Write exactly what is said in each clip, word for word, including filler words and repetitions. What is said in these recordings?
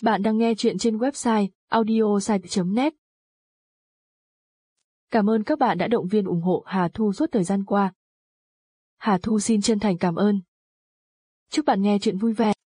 Bạn đang nghe chuyện trên website audiosite chấm net. Cảm ơn các bạn đã động viên ủng hộ Hà Thu suốt thời gian qua. Hà Thu xin chân thành cảm ơn. Chúc bạn nghe chuyện vui vẻ.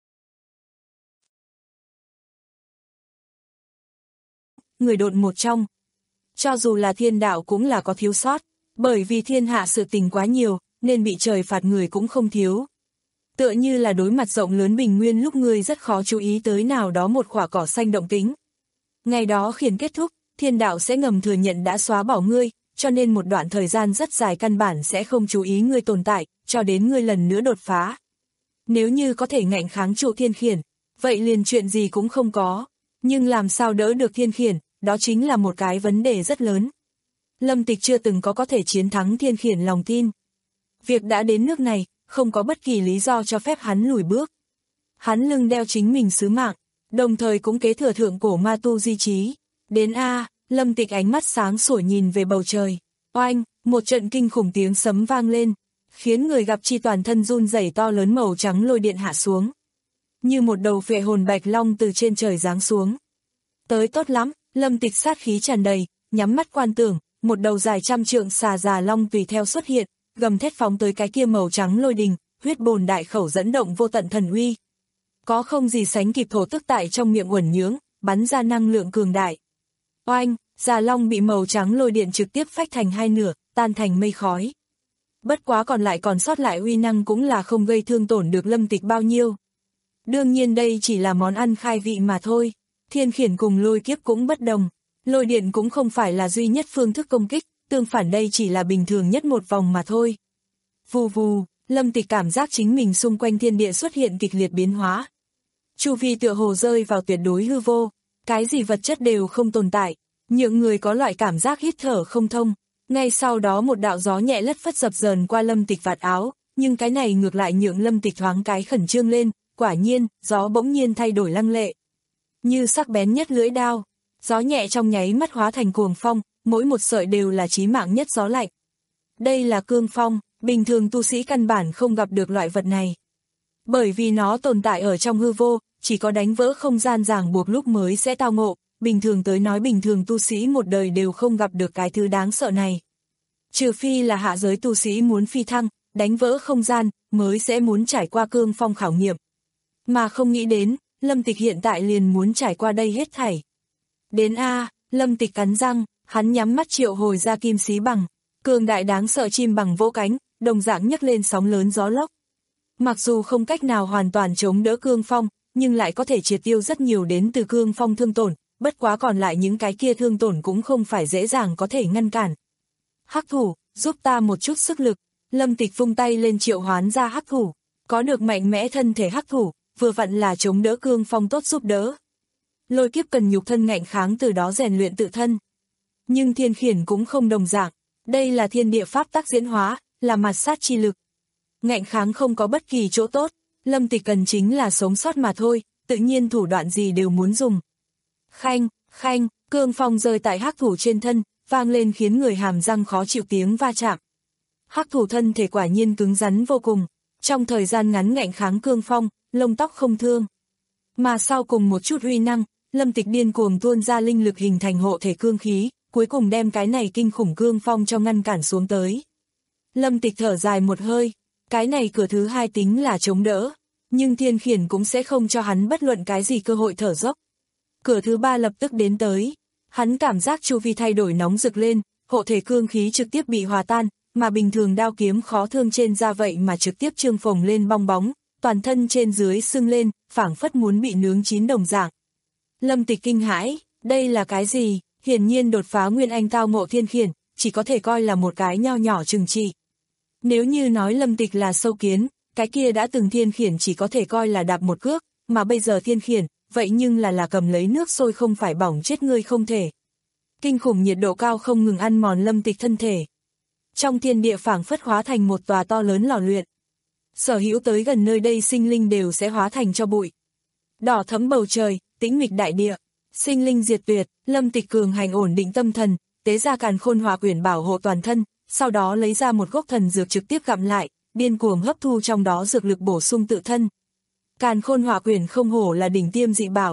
Người độn một trong. Cho dù là thiên đạo cũng là có thiếu sót, bởi vì thiên hạ sự tình quá nhiều, nên bị trời phạt người cũng không thiếu. Tựa như là đối mặt rộng lớn bình nguyên lúc ngươi rất khó chú ý tới nào đó một khỏa cỏ xanh động tĩnh. Ngày đó khiến kết thúc, thiên đạo sẽ ngầm thừa nhận đã xóa bỏ ngươi, cho nên một đoạn thời gian rất dài căn bản sẽ không chú ý ngươi tồn tại, cho đến ngươi lần nữa đột phá. Nếu như có thể ngạnh kháng trụ thiên khiển, vậy liền chuyện gì cũng không có. Nhưng làm sao đỡ được thiên khiển, đó chính là một cái vấn đề rất lớn. Lâm Tịch chưa từng có có thể chiến thắng thiên khiển lòng tin. Việc đã đến nước này, không có bất kỳ lý do cho phép hắn lùi bước. Hắn lưng đeo chính mình sứ mạng, đồng thời cũng kế thừa thượng cổ ma tu di trí. Đến A, Lâm Tịch ánh mắt sáng sủa nhìn về bầu trời. Oanh, một trận kinh khủng tiếng sấm vang lên, khiến người gặp chi toàn thân run rẩy, to lớn màu trắng lôi điện hạ xuống. Như một đầu phệ hồn bạch long từ trên trời giáng xuống. Tới tốt lắm, Lâm Tịch sát khí tràn đầy, nhắm mắt quan tưởng, một đầu dài trăm trượng xà già long tùy theo xuất hiện, gầm thét phóng tới cái kia màu trắng lôi đình, huyết bồn đại khẩu dẫn động vô tận thần uy. Có không gì sánh kịp thổ tức tại trong miệng uẩn nhướng, bắn ra năng lượng cường đại. Oanh, già long bị màu trắng lôi điện trực tiếp phách thành hai nửa, tan thành mây khói. Bất quá còn lại còn sót lại uy năng cũng là không gây thương tổn được Lâm Tịch bao nhiêu. Đương nhiên đây chỉ là món ăn khai vị mà thôi. Thiên khiển cùng lôi kiếp cũng bất đồng. Lôi điện cũng không phải là duy nhất phương thức công kích, tương phản đây chỉ là bình thường nhất một vòng mà thôi. Vù vù, Lâm Tịch cảm giác chính mình xung quanh thiên địa xuất hiện kịch liệt biến hóa. Chu vi tựa hồ rơi vào tuyệt đối hư vô, cái gì vật chất đều không tồn tại, những người có loại cảm giác hít thở không thông. Ngay sau đó một đạo gió nhẹ lất phất dập dờn qua Lâm Tịch vạt áo, nhưng cái này ngược lại nhượng Lâm Tịch thoáng cái khẩn trương lên, quả nhiên, gió bỗng nhiên thay đổi lăng lệ. Như sắc bén nhất lưỡi đao, gió nhẹ trong nháy mắt hóa thành cuồng phong, mỗi một sợi đều là chí mạng nhất gió lạnh. Đây là cương phong, bình thường tu sĩ căn bản không gặp được loại vật này. Bởi vì nó tồn tại ở trong hư vô, chỉ có đánh vỡ không gian ràng buộc lúc mới sẽ tao ngộ, bình thường tới nói bình thường tu sĩ một đời đều không gặp được cái thứ đáng sợ này. Trừ phi là hạ giới tu sĩ muốn phi thăng, đánh vỡ không gian, mới sẽ muốn trải qua cương phong khảo nghiệm. Mà không nghĩ đến, Lâm Tịch hiện tại liền muốn trải qua đây hết thảy. Đến A, Lâm Tịch cắn răng, hắn nhắm mắt triệu hồi ra kim xí bằng, cường đại đáng sợ chim bằng vỗ cánh, đồng dạng nhấc lên sóng lớn gió lốc. Mặc dù không cách nào hoàn toàn chống đỡ cương phong, nhưng lại có thể triệt tiêu rất nhiều đến từ cương phong thương tổn, bất quá còn lại những cái kia thương tổn cũng không phải dễ dàng có thể ngăn cản. Hắc thủ, giúp ta một chút sức lực, Lâm Tịch vung tay lên triệu hoán ra hắc thủ, có được mạnh mẽ thân thể hắc thủ, vừa vặn là chống đỡ cương phong tốt giúp đỡ. Lôi kiếp cần nhục thân ngạnh kháng từ đó rèn luyện tự thân. Nhưng thiên khiển cũng không đồng dạng, đây là thiên địa pháp tắc diễn hóa, là mạt sát chi lực. Ngạnh kháng không có bất kỳ chỗ tốt, Lâm Tịch cần chính là sống sót mà thôi, tự nhiên thủ đoạn gì đều muốn dùng. Khanh, khanh, cương phong rơi tại hắc thủ trên thân, vang lên khiến người hàm răng khó chịu tiếng va chạm. Hắc thủ thân thể quả nhiên cứng rắn vô cùng, trong thời gian ngắn ngạnh kháng cương phong, lông tóc không thương. Mà sau cùng một chút uy năng, Lâm Tịch điên cuồng tuôn ra linh lực hình thành hộ thể cương khí, cuối cùng đem cái này kinh khủng cương phong cho ngăn cản xuống tới. Lâm Tịch thở dài một hơi, cái này cửa thứ hai tính là chống đỡ, nhưng thiên khiển cũng sẽ không cho hắn bất luận cái gì cơ hội thở dốc. Cửa thứ ba lập tức đến tới, hắn cảm giác chu vi thay đổi nóng rực lên, hộ thể cương khí trực tiếp bị hòa tan, mà bình thường đao kiếm khó thương trên da vậy mà trực tiếp trương phồng lên bong bóng, toàn thân trên dưới sưng lên, phảng phất muốn bị nướng chín đồng dạng. Lâm Tịch kinh hãi, đây là cái gì? Hiển nhiên đột phá nguyên anh tao ngộ thiên khiển, chỉ có thể coi là một cái nho nhỏ trừng trị. Nếu như nói Lâm Tịch là sâu kiến, cái kia đã từng thiên khiển chỉ có thể coi là đạp một cước, mà bây giờ thiên khiển, vậy nhưng là là cầm lấy nước sôi không phải bỏng chết ngươi không thể. Kinh khủng nhiệt độ cao không ngừng ăn mòn Lâm Tịch thân thể. Trong thiên địa phảng phất hóa thành một tòa to lớn lò luyện. Sở hữu tới gần nơi đây sinh linh đều sẽ hóa thành cho bụi. Đỏ thấm bầu trời, tĩnh mịch đại địa, sinh linh diệt tuyệt, Lâm Tịch cường hành ổn định tâm thần, tế ra càn khôn hỏa quyển bảo hộ toàn thân, sau đó lấy ra một gốc thần dược trực tiếp gặm lại, điên cuồng hấp thu trong đó dược lực bổ sung tự thân. Càn khôn hỏa quyển không hổ là đỉnh tiêm dị bảo,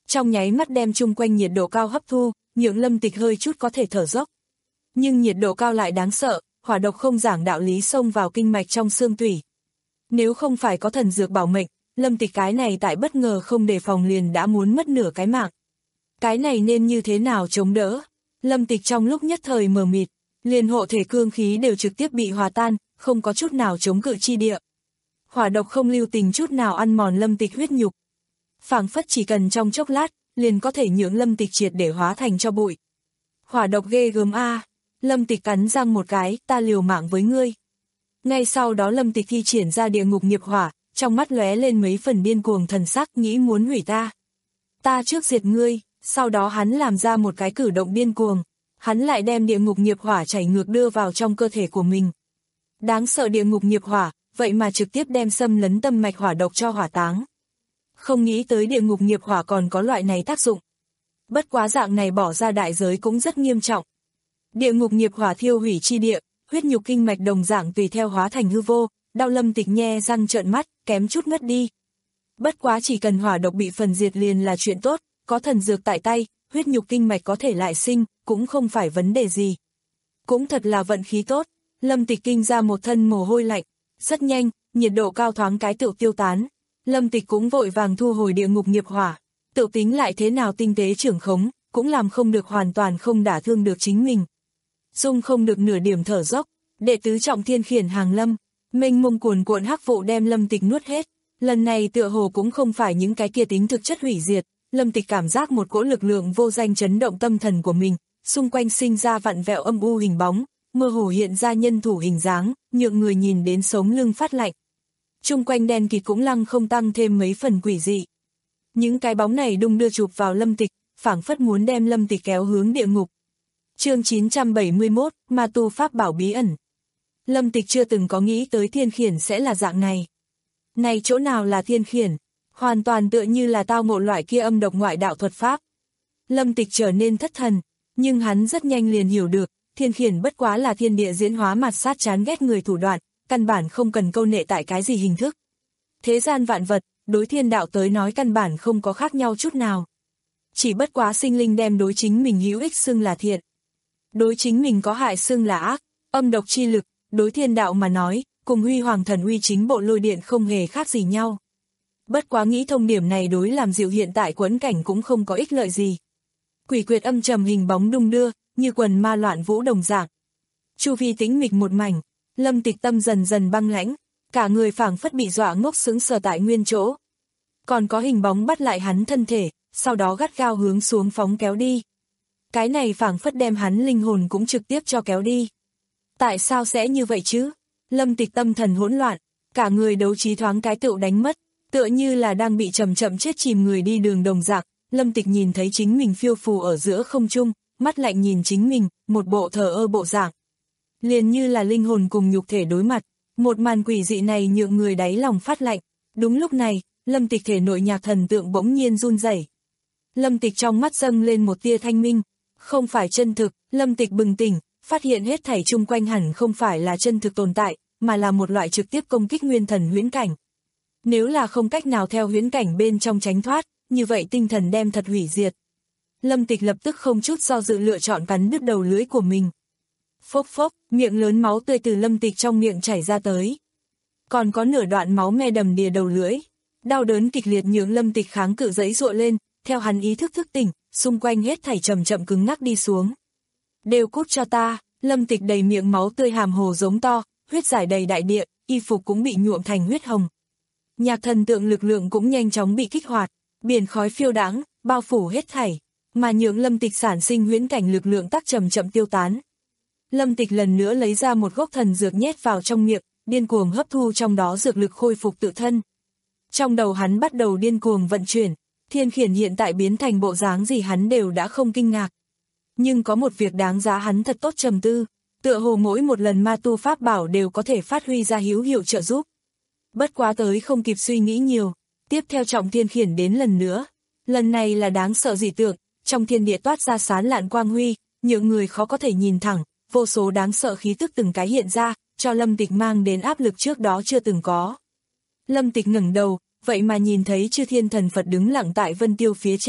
trong nháy mắt đem chung quanh nhiệt độ cao hấp thu, nhượng Lâm Tịch hơi chút có thể thở dốc. Nhưng nhiệt độ cao lại đáng sợ, hỏa độc không giảng đạo lý xông vào kinh mạch trong xương tủy. Nếu không phải có thần dược bảo mệnh, Lâm Tịch cái này tại bất ngờ không đề phòng liền đã muốn mất nửa cái mạng. Cái này nên như thế nào chống đỡ? Lâm Tịch trong lúc nhất thời mờ mịt, liền hộ thể cương khí đều trực tiếp bị hòa tan, không có chút nào chống cự chi địa. Hỏa độc không lưu tình chút nào ăn mòn Lâm Tịch huyết nhục. Phảng phất chỉ cần trong chốc lát, liền có thể nhượng Lâm Tịch triệt để hóa thành cho bụi. Hỏa độc ghê gớm a. Lâm Tịch cắn răng một cái, ta liều mạng với ngươi. Ngay sau đó Lâm Tịch thi triển ra địa ngục nghiệp hỏa, trong mắt lóe lên mấy phần điên cuồng thần sắc, nghĩ muốn hủy ta. Ta trước diệt ngươi, sau đó hắn làm ra một cái cử động điên cuồng, hắn lại đem địa ngục nghiệp hỏa chảy ngược đưa vào trong cơ thể của mình. Đáng sợ địa ngục nghiệp hỏa, vậy mà trực tiếp đem xâm lấn tâm mạch hỏa độc cho hỏa táng. Không nghĩ tới địa ngục nghiệp hỏa còn có loại này tác dụng. Bất quá dạng này bỏ ra đại giới cũng rất nghiêm trọng. Địa ngục nghiệp hỏa thiêu hủy chi địa, huyết nhục kinh mạch đồng dạng tùy theo hóa thành hư vô, đau Lâm Tịch nhe răng trợn mắt, kém chút ngất đi. Bất quá chỉ cần hỏa độc bị phần diệt liền là chuyện tốt, có thần dược tại tay, huyết nhục kinh mạch có thể lại sinh, cũng không phải vấn đề gì. Cũng thật là vận khí tốt, Lâm Tịch kinh ra một thân mồ hôi lạnh, rất nhanh, nhiệt độ cao thoáng cái tựu tiêu tán. Lâm Tịch cũng vội vàng thu hồi địa ngục nghiệp hỏa, tự tính lại thế nào tinh tế trưởng khống, cũng làm không được hoàn toàn không đả thương được chính mình. Dung không được nửa điểm thở dốc, đệ tứ trọng thiên khiển hàng lâm, mênh mông cuồn cuộn hắc vụ đem Lâm Tịch nuốt hết. Lần này tựa hồ cũng không phải những cái kia tính thực chất hủy diệt, Lâm Tịch cảm giác một cỗ lực lượng vô danh chấn động tâm thần của mình, xung quanh sinh ra vặn vẹo âm u hình bóng, mơ hồ hiện ra nhân thủ hình dáng, nhượng người nhìn đến sống lưng phát lạnh. Chung quanh đen kịt cũng lăng không tăng thêm mấy phần quỷ dị. Những cái bóng này đung đưa chụp vào Lâm Tịch, phảng phất muốn đem Lâm Tịch kéo hướng địa ngục. Chương chín trăm bảy mươi mốt, Ma tu pháp bảo bí ẩn. Lâm Tịch chưa từng có nghĩ tới thiên khiển sẽ là dạng này. Này chỗ nào là thiên khiển, hoàn toàn tựa như là tao ngộ loại kia âm độc ngoại đạo thuật pháp. Lâm Tịch trở nên thất thần, nhưng hắn rất nhanh liền hiểu được, thiên khiển bất quá là thiên địa diễn hóa mặt sát chán ghét người thủ đoạn, căn bản không cần câu nệ tại cái gì hình thức. Thế gian vạn vật, đối thiên đạo tới nói căn bản không có khác nhau chút nào. Chỉ bất quá sinh linh đem đối chính mình hữu ích xưng là thiện. Đối chính mình có hại xưng là ác, âm độc chi lực, đối thiên đạo mà nói, cùng huy hoàng thần uy chính bộ lôi điện không hề khác gì nhau. Bất quá nghĩ thông điểm này đối làm dịu hiện tại quẫn cảnh cũng không có ích lợi gì. Quỷ quyệt âm trầm hình bóng đung đưa, như quần ma loạn vũ đồng dạng. Chu vi tĩnh mịch một mảnh, Lâm Tịch tâm dần dần băng lãnh, cả người phảng phất bị dọa ngốc sững sờ tại nguyên chỗ. Còn có hình bóng bắt lại hắn thân thể, sau đó gắt gao hướng xuống phóng kéo đi. Cái này phảng phất đem hắn linh hồn cũng trực tiếp cho kéo đi. Tại sao sẽ như vậy chứ? Lâm Tịch tâm thần hỗn loạn, cả người đấu trí thoáng cái tựu đánh mất, tựa như là đang bị chậm chậm chết chìm người đi đường đồng dạng. Lâm Tịch nhìn thấy chính mình phiêu phù ở giữa không trung, mắt lạnh nhìn chính mình, một bộ thờ ơ bộ dạng. Liền như là linh hồn cùng nhục thể đối mặt, một màn quỷ dị này nhượng người đáy lòng phát lạnh. Đúng lúc này, Lâm Tịch thể nội nhạc thần tượng bỗng nhiên run rẩy. Lâm Tịch trong mắt dâng lên một tia thanh minh, không phải chân thực. Lâm Tịch bừng tỉnh, phát hiện hết thảy chung quanh hẳn không phải là chân thực tồn tại, mà là một loại trực tiếp công kích nguyên thần huyễn cảnh. Nếu là không cách nào theo huyễn cảnh bên trong tránh thoát, như vậy tinh thần đem thật hủy diệt. Lâm Tịch lập tức không chút do dự lựa chọn cắn đứt đầu lưỡi của mình. Phốc phốc, miệng lớn máu tươi từ Lâm Tịch trong miệng chảy ra tới. Còn có nửa đoạn máu me đầm đìa đầu lưỡi. Đau đớn kịch liệt nhượng Lâm Tịch kháng cự giãy giụa lên, theo hắn ý thức thức tỉnh, xung quanh hết thảy chậm chậm cứng ngắc đi xuống. Đều cút cho ta, Lâm Tịch đầy miệng máu tươi hàm hồ giống to, huyết giải đầy đại địa, y phục cũng bị nhuộm thành huyết hồng. Nhạc thần tượng lực lượng cũng nhanh chóng bị kích hoạt, biển khói phiêu đãng, bao phủ hết thảy, mà nhượng Lâm Tịch sản sinh huyễn cảnh lực lượng tắc chậm chậm tiêu tán. Lâm Tịch lần nữa lấy ra một gốc thần dược nhét vào trong miệng, điên cuồng hấp thu trong đó dược lực khôi phục tự thân. Trong đầu hắn bắt đầu điên cuồng vận chuyển, thiên khiển hiện tại biến thành bộ dáng gì hắn đều đã không kinh ngạc. Nhưng có một việc đáng giá hắn thật tốt trầm tư, tựa hồ mỗi một lần ma tu pháp bảo đều có thể phát huy ra hữu hiệu trợ giúp. Bất quá tới không kịp suy nghĩ nhiều, tiếp theo trọng thiên khiển đến lần nữa. Lần này là đáng sợ dị tượng, trong thiên địa toát ra sán lạn quang huy, những người khó có thể nhìn thẳng, vô số đáng sợ khí tức từng cái hiện ra, cho Lâm Tịch mang đến áp lực trước đó chưa từng có. Lâm Tịch ngẩng đầu, vậy mà nhìn thấy chư thiên thần Phật đứng lặng tại vân tiêu phía trên,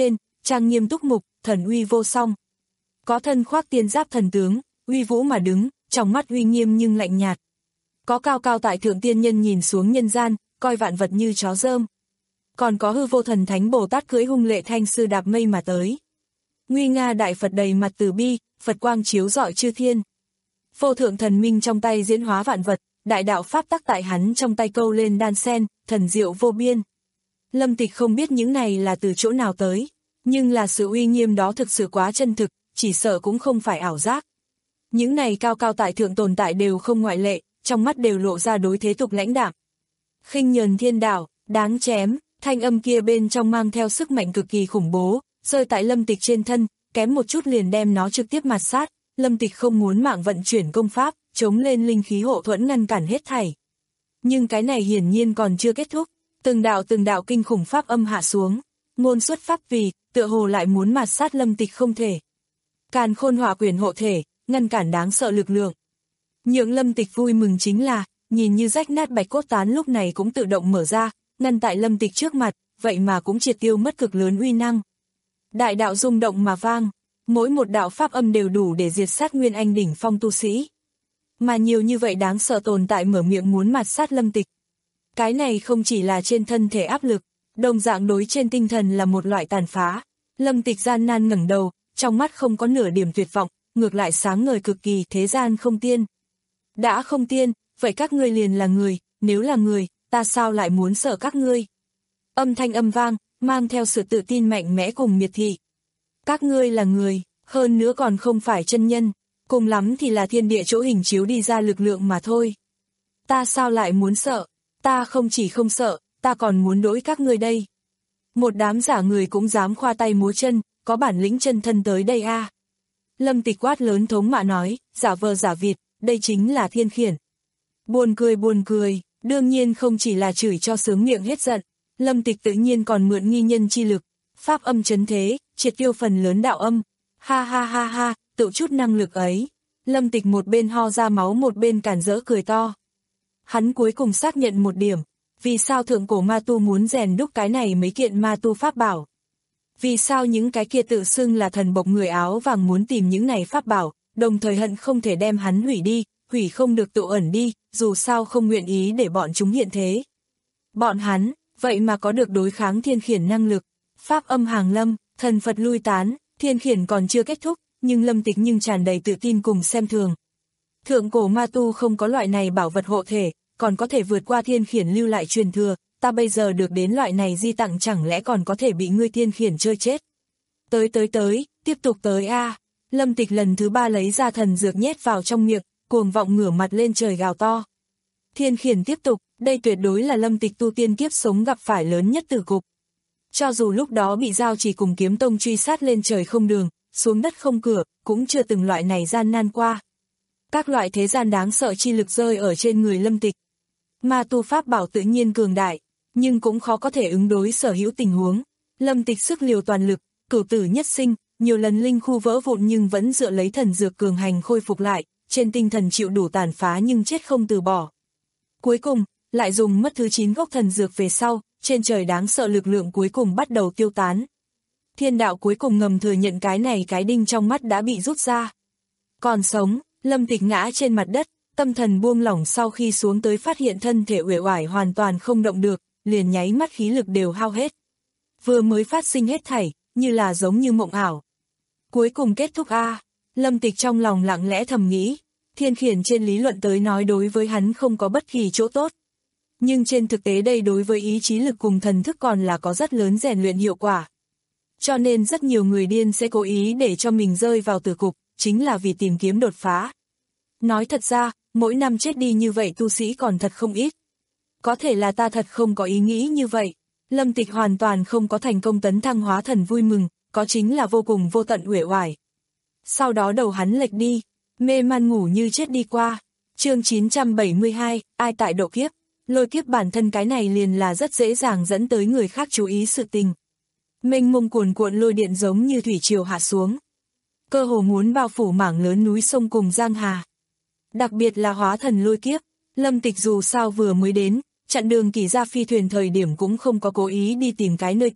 trang nghiêm túc mục, thần uy vô song. Có thân khoác tiên giáp thần tướng, uy vũ mà đứng, trong mắt uy nghiêm nhưng lạnh nhạt. Có cao cao tại thượng tiên nhân nhìn xuống nhân gian, coi vạn vật như chó rơm. Còn có hư vô thần thánh Bồ Tát cưỡi hung lệ thanh sư đạp mây mà tới. Nguy nga đại Phật đầy mặt từ bi, Phật quang chiếu rọi chư thiên. Vô thượng thần minh trong tay diễn hóa vạn vật, đại đạo pháp tắc tại hắn trong tay câu lên đan sen, thần diệu vô biên. Lâm Tịch không biết những này là từ chỗ nào tới, nhưng là sự uy nghiêm đó thực sự quá chân thực, chỉ sợ cũng không phải ảo giác. Những này cao cao tại thượng tồn tại đều không ngoại lệ, trong mắt đều lộ ra đối thế tục lãnh đạm. Khinh nhờn thiên đạo, đáng chém, thanh âm kia bên trong mang theo sức mạnh cực kỳ khủng bố, rơi tại Lâm Tịch trên thân, kém một chút liền đem nó trực tiếp mạt sát. Lâm Tịch không muốn mạng vận chuyển công pháp, chống lên linh khí hộ thuẫn ngăn cản hết thảy. Nhưng cái này hiển nhiên còn chưa kết thúc, từng đạo từng đạo kinh khủng pháp âm hạ xuống, ngôn xuất pháp vì, tựa hồ lại muốn mạt sát Lâm Tịch không thể. Càn khôn hỏa quyền hộ thể, ngăn cản đáng sợ lực lượng. Nhượng Lâm Tịch vui mừng chính là, nhìn như rách nát bạch cốt tán lúc này cũng tự động mở ra, ngăn tại Lâm Tịch trước mặt, vậy mà cũng triệt tiêu mất cực lớn uy năng. Đại đạo rung động mà vang, mỗi một đạo pháp âm đều đủ để diệt sát nguyên anh đỉnh phong tu sĩ. Mà nhiều như vậy đáng sợ tồn tại mở miệng muốn mạt sát Lâm Tịch. Cái này không chỉ là trên thân thể áp lực, đồng dạng đối trên tinh thần là một loại tàn phá. Lâm Tịch gian nan ngẩng đầu, trong mắt không có nửa điểm tuyệt vọng, ngược lại sáng ngời cực kỳ, thế gian không tiên. Đã không tiên, vậy các ngươi liền là người, nếu là người, ta sao lại muốn sợ các ngươi? Âm thanh âm vang, mang theo sự tự tin mạnh mẽ cùng miệt thị. Các ngươi là người, hơn nữa còn không phải chân nhân, cùng lắm thì là thiên địa chỗ hình chiếu đi ra lực lượng mà thôi. Ta sao lại muốn sợ? Ta không chỉ không sợ, ta còn muốn đối các ngươi đây. Một đám giả người cũng dám khoa tay múa chân, có bản lĩnh chân thân tới đây a. À. Lâm Tịch quát lớn thống mạ nói, giả vờ giả vịt, đây chính là thiên khiển. Buồn cười buồn cười, đương nhiên không chỉ là chửi cho sướng miệng hết giận, Lâm Tịch tự nhiên còn mượn nghi nhân chi lực, pháp âm chấn thế, triệt tiêu phần lớn đạo âm. Ha ha ha ha, tự chút năng lực ấy. Lâm Tịch một bên ho ra máu một bên cản rỡ cười to. Hắn cuối cùng xác nhận một điểm, vì sao thượng cổ ma tu muốn rèn đúc cái này mấy kiện ma tu pháp bảo? Vì sao những cái kia tự xưng là thần bộc người áo vàng muốn tìm những này pháp bảo, đồng thời hận không thể đem hắn hủy đi, hủy không được tụ ẩn đi, dù sao không nguyện ý để bọn chúng hiện thế. Bọn hắn, vậy mà có được đối kháng thiên khiển năng lực, pháp âm hàng lâm, thần Phật lui tán, thiên khiển còn chưa kết thúc, nhưng Lâm Tịch nhưng tràn đầy tự tin cùng xem thường. Thượng cổ ma tu không có loại này bảo vật hộ thể, còn có thể vượt qua thiên khiển lưu lại truyền thừa, ta bây giờ được đến loại này di tặng chẳng lẽ còn có thể bị ngươi thiên khiển chơi chết. Tới tới tới, tiếp tục tới a. À. Lâm Tịch lần thứ ba lấy ra thần dược nhét vào trong miệng, cuồng vọng ngửa mặt lên trời gào to. Thiên khiển tiếp tục, đây tuyệt đối là Lâm Tịch tu tiên kiếp sống gặp phải lớn nhất tử cục. Cho dù lúc đó bị giao chỉ cùng kiếm tông truy sát lên trời không đường, xuống đất không cửa, cũng chưa từng loại này gian nan qua. Các loại thế gian đáng sợ chi lực rơi ở trên người Lâm Tịch. Ma tu pháp bảo tự nhiên cường đại, nhưng cũng khó có thể ứng đối sở hữu tình huống. Lâm Tịch sức liều toàn lực, cửu tử nhất sinh, nhiều lần linh khu vỡ vụn nhưng vẫn dựa lấy thần dược cường hành khôi phục lại, trên tinh thần chịu đủ tàn phá nhưng chết không từ bỏ. Cuối cùng, lại dùng mất thứ chín gốc thần dược về sau, trên trời đáng sợ lực lượng cuối cùng bắt đầu tiêu tán. Thiên đạo cuối cùng ngầm thừa nhận cái này cái đinh trong mắt đã bị rút ra. Còn sống, Lâm Tịch ngã trên mặt đất, tâm thần buông lỏng sau khi xuống tới phát hiện thân thể uể oải hoàn toàn không động được, liền nháy mắt khí lực đều hao hết. Vừa mới phát sinh hết thảy, như là giống như mộng ảo. Cuối cùng kết thúc a. À. Lâm Tịch trong lòng lặng lẽ thầm nghĩ, thiên khiển trên lý luận tới nói đối với hắn không có bất kỳ chỗ tốt. Nhưng trên thực tế đây đối với ý chí lực cùng thần thức còn là có rất lớn rèn luyện hiệu quả. Cho nên rất nhiều người điên sẽ cố ý để cho mình rơi vào tử cục, chính là vì tìm kiếm đột phá. Nói thật ra, mỗi năm chết đi như vậy tu sĩ còn thật không ít. Có thể là ta thật không có ý nghĩ như vậy. Lâm Tịch hoàn toàn không có thành công tấn thăng hóa thần vui mừng, có chính là vô cùng vô tận uể oải. Sau đó đầu hắn lệch đi, mê man ngủ như chết đi qua. Chương chín trăm bảy mươi hai, ai tại độ kiếp? Lôi kiếp bản thân cái này liền là rất dễ dàng dẫn tới người khác chú ý sự tình. Mênh mông cuồn cuộn lôi điện giống như thủy triều hạ xuống. Cơ hồ muốn bao phủ mảng lớn núi sông cùng giang hà. Đặc biệt là hóa thần lôi kiếp, Lâm Tịch dù sao vừa mới đến, chặn đường Kỳ Gia phi thuyền thời điểm cũng không có cố ý đi tìm cái nơi tốt,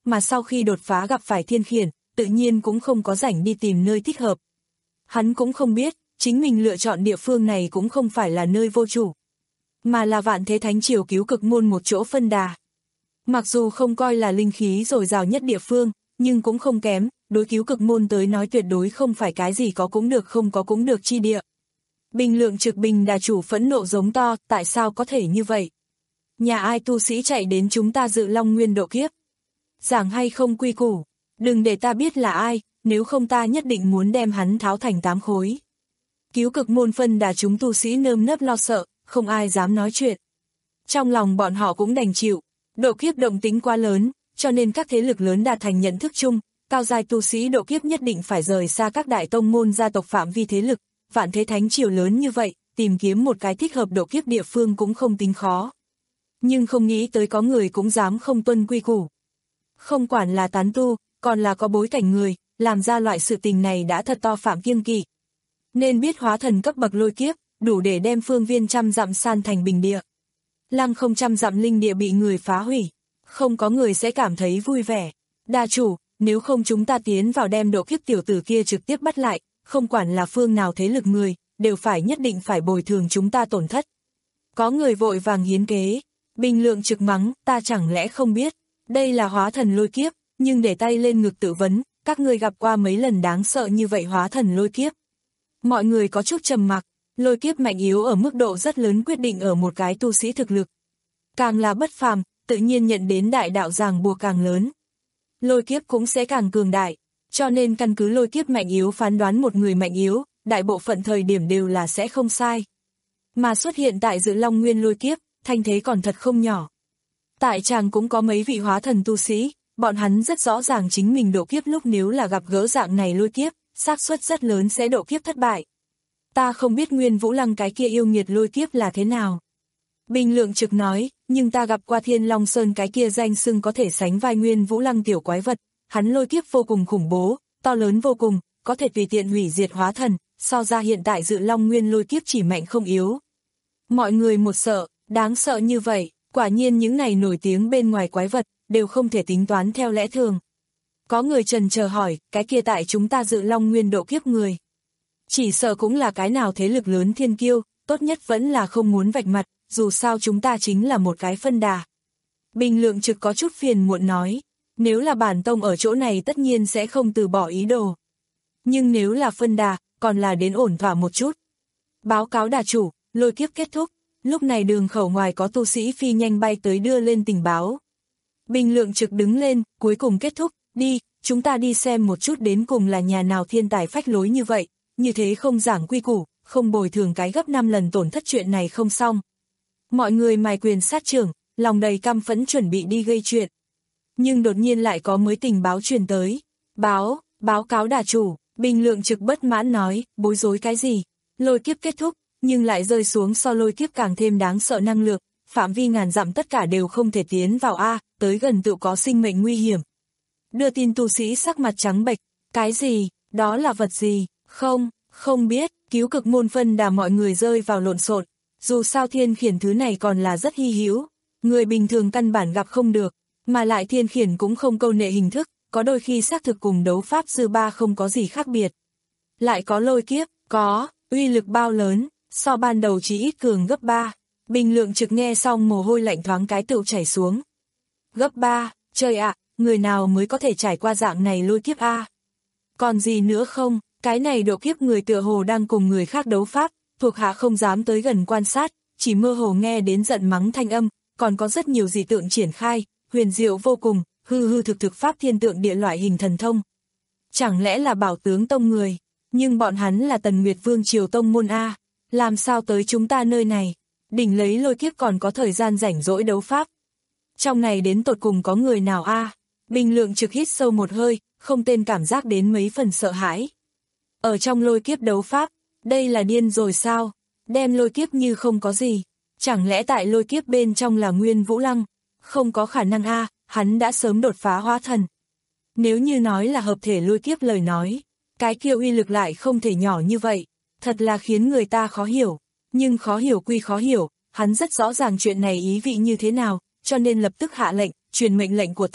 mà sau khi đột phá gặp phải Thiên Khiển, tự nhiên cũng không có rảnh đi tìm nơi thích hợp. Hắn cũng không biết, chính mình lựa chọn địa phương này cũng không phải là nơi vô chủ, mà là Vạn Thế Thánh Triều Cứu Cực Môn một chỗ phân đà. Mặc dù không coi là linh khí dồi dào nhất địa phương, nhưng cũng không kém, đối Cứu Cực Môn tới nói tuyệt đối không phải cái gì có cũng được không có cũng được chi địa. Bình Lượng Trực Bình Đà chủ phẫn nộ giống to, tại sao có thể như vậy? Nhà ai tu sĩ chạy đến chúng ta dự Long Nguyên độ kiếp? Giảng hay không quy củ, đừng để ta biết là ai, nếu không ta nhất định muốn đem hắn tháo thành tám khối. Cứu Cực Môn phân đà chúng tu sĩ nơm nớp lo sợ, không ai dám nói chuyện. Trong lòng bọn họ cũng đành chịu, độ kiếp động tính quá lớn, cho nên các thế lực lớn đạt thành nhận thức chung, cao giai tu sĩ độ kiếp nhất định phải rời xa các đại tông môn gia tộc phạm vi thế lực, Vạn Thế Thánh Triều lớn như vậy, tìm kiếm một cái thích hợp độ kiếp địa phương cũng không tính khó. Nhưng không nghĩ tới có người cũng dám không tuân quy củ. Không quản là tán tu, còn là có bối cảnh người, làm ra loại sự tình này đã thật to phạm kiêng kỵ. Nên biết hóa thần cấp bậc lôi kiếp, đủ để đem phương viên trăm dặm san thành bình địa. Lăng không trăm dặm linh địa bị người phá hủy, không có người sẽ cảm thấy vui vẻ. Đa chủ, nếu không chúng ta tiến vào đem độ kiếp tiểu tử kia trực tiếp bắt lại, không quản là phương nào thế lực người, đều phải nhất định phải bồi thường chúng ta tổn thất. Có người vội vàng hiến kế, Bình Lượng trực mắng, ta chẳng lẽ không biết, đây là hóa thần lôi kiếp, nhưng để tay lên ngực tự vấn, các ngươi gặp qua mấy lần đáng sợ như vậy hóa thần lôi kiếp. Mọi người có chút trầm mặc, lôi kiếp mạnh yếu ở mức độ rất lớn quyết định ở một cái tu sĩ thực lực. Càng là bất phàm, tự nhiên nhận đến đại đạo ràng buộc càng lớn. Lôi kiếp cũng sẽ càng cường đại, cho nên căn cứ lôi kiếp mạnh yếu phán đoán một người mạnh yếu, đại bộ phận thời điểm đều là sẽ không sai. Mà xuất hiện tại Dự Long Nguyên lôi kiếp, thanh thế còn thật không nhỏ. Tại tràng cũng có mấy vị hóa thần tu sĩ, bọn hắn rất rõ ràng chính mình độ kiếp lúc nếu là gặp gỡ dạng này lôi kiếp, xác suất rất lớn sẽ độ kiếp thất bại. Ta không biết Nguyên Vũ Lăng cái kia yêu nghiệt lôi kiếp là thế nào. Bình Lượng trực nói, nhưng ta gặp qua Thiên Long Sơn cái kia danh xưng có thể sánh vai Nguyên Vũ Lăng tiểu quái vật, hắn lôi kiếp vô cùng khủng bố, to lớn vô cùng, có thể tùy tiện hủy diệt hóa thần, so ra hiện tại Dự Long Nguyên lôi kiếp chỉ mạnh không yếu. Mọi người một sợ, đáng sợ như vậy, quả nhiên những này nổi tiếng bên ngoài quái vật, đều không thể tính toán theo lẽ thường. Có người trần chờ hỏi, cái kia tại chúng ta Dự Long Nguyên độ kiếp người. Chỉ sợ cũng là cái nào thế lực lớn thiên kiêu, tốt nhất vẫn là không muốn vạch mặt, dù sao chúng ta chính là một cái phân đà. Bình Lượng trực có chút phiền muộn nói, nếu là bản tông ở chỗ này tất nhiên sẽ không từ bỏ ý đồ. Nhưng nếu là phân đà, còn là đến ổn thỏa một chút. Báo cáo đà chủ, lôi kiếp kết thúc, lúc này đường khẩu ngoài có tu sĩ phi nhanh bay tới đưa lên tình báo. Bình Lượng trực đứng lên, cuối cùng kết thúc, đi, chúng ta đi xem một chút đến cùng là nhà nào thiên tài phách lối như vậy, như thế không giảng quy củ, không bồi thường cái gấp năm lần tổn thất chuyện này không xong. Mọi người mài quyền sát trưởng, lòng đầy căm phẫn chuẩn bị đi gây chuyện. Nhưng đột nhiên lại có mới tình báo truyền tới. Báo, báo cáo đà chủ, Bình Lượng trực bất mãn nói, bối rối cái gì, lôi kiếp kết thúc, nhưng lại rơi xuống so lôi kiếp càng thêm đáng sợ năng lượng, phạm vi ngàn dặm tất cả đều không thể tiến vào A, tới gần tự có sinh mệnh nguy hiểm. Đưa tin tu sĩ sắc mặt trắng bệch, cái gì, đó là vật gì, không, không biết, Cứu Cực Môn phân đà mọi người rơi vào lộn xộn, dù sao Thiên Khiển thứ này còn là rất hy hữu, người bình thường căn bản gặp không được, mà lại Thiên Khiển cũng không câu nệ hình thức, có đôi khi xác thực cùng đấu pháp dư ba không có gì khác biệt. Lại có lôi kiếp, có, uy lực bao lớn, so ban đầu chỉ ít cường gấp ba. Bình Lượng trực nghe xong mồ hôi lạnh thoáng cái tựu chảy xuống. Gấp ba, trời ạ, người nào mới có thể trải qua dạng này lôi kiếp a? Còn gì nữa không, cái này độ kiếp người tựa hồ đang cùng người khác đấu pháp, thuộc hạ không dám tới gần quan sát, chỉ mơ hồ nghe đến giận mắng thanh âm, còn có rất nhiều dị tượng triển khai, huyền diệu vô cùng, hư hư thực thực pháp thiên tượng địa loại hình thần thông. Chẳng lẽ là Bảo Tướng Tông người, nhưng bọn hắn là Tần Nguyệt Vương Triều Tông môn A, làm sao tới chúng ta nơi này, đỉnh lấy lôi kiếp còn có thời gian rảnh rỗi đấu pháp. Trong này đến tột cùng có người nào A? Bình Lượng trực hít sâu một hơi, không tên cảm giác đến mấy phần sợ hãi. Ở trong lôi kiếp đấu pháp, đây là điên rồi sao? Đem lôi kiếp như không có gì. Chẳng lẽ tại lôi kiếp bên trong là Nguyên Vũ Lăng? Không có khả năng a, hắn đã sớm đột phá hóa thần. Nếu như nói là hợp thể lôi kiếp lời nói, cái kia uy lực lại không thể nhỏ như vậy, thật là khiến người ta khó hiểu. Nhưng khó hiểu quy khó hiểu, hắn rất rõ ràng chuyện này ý vị như thế nào, cho nên lập tức hạ lệnh, truyền mệnh lệnh của ta,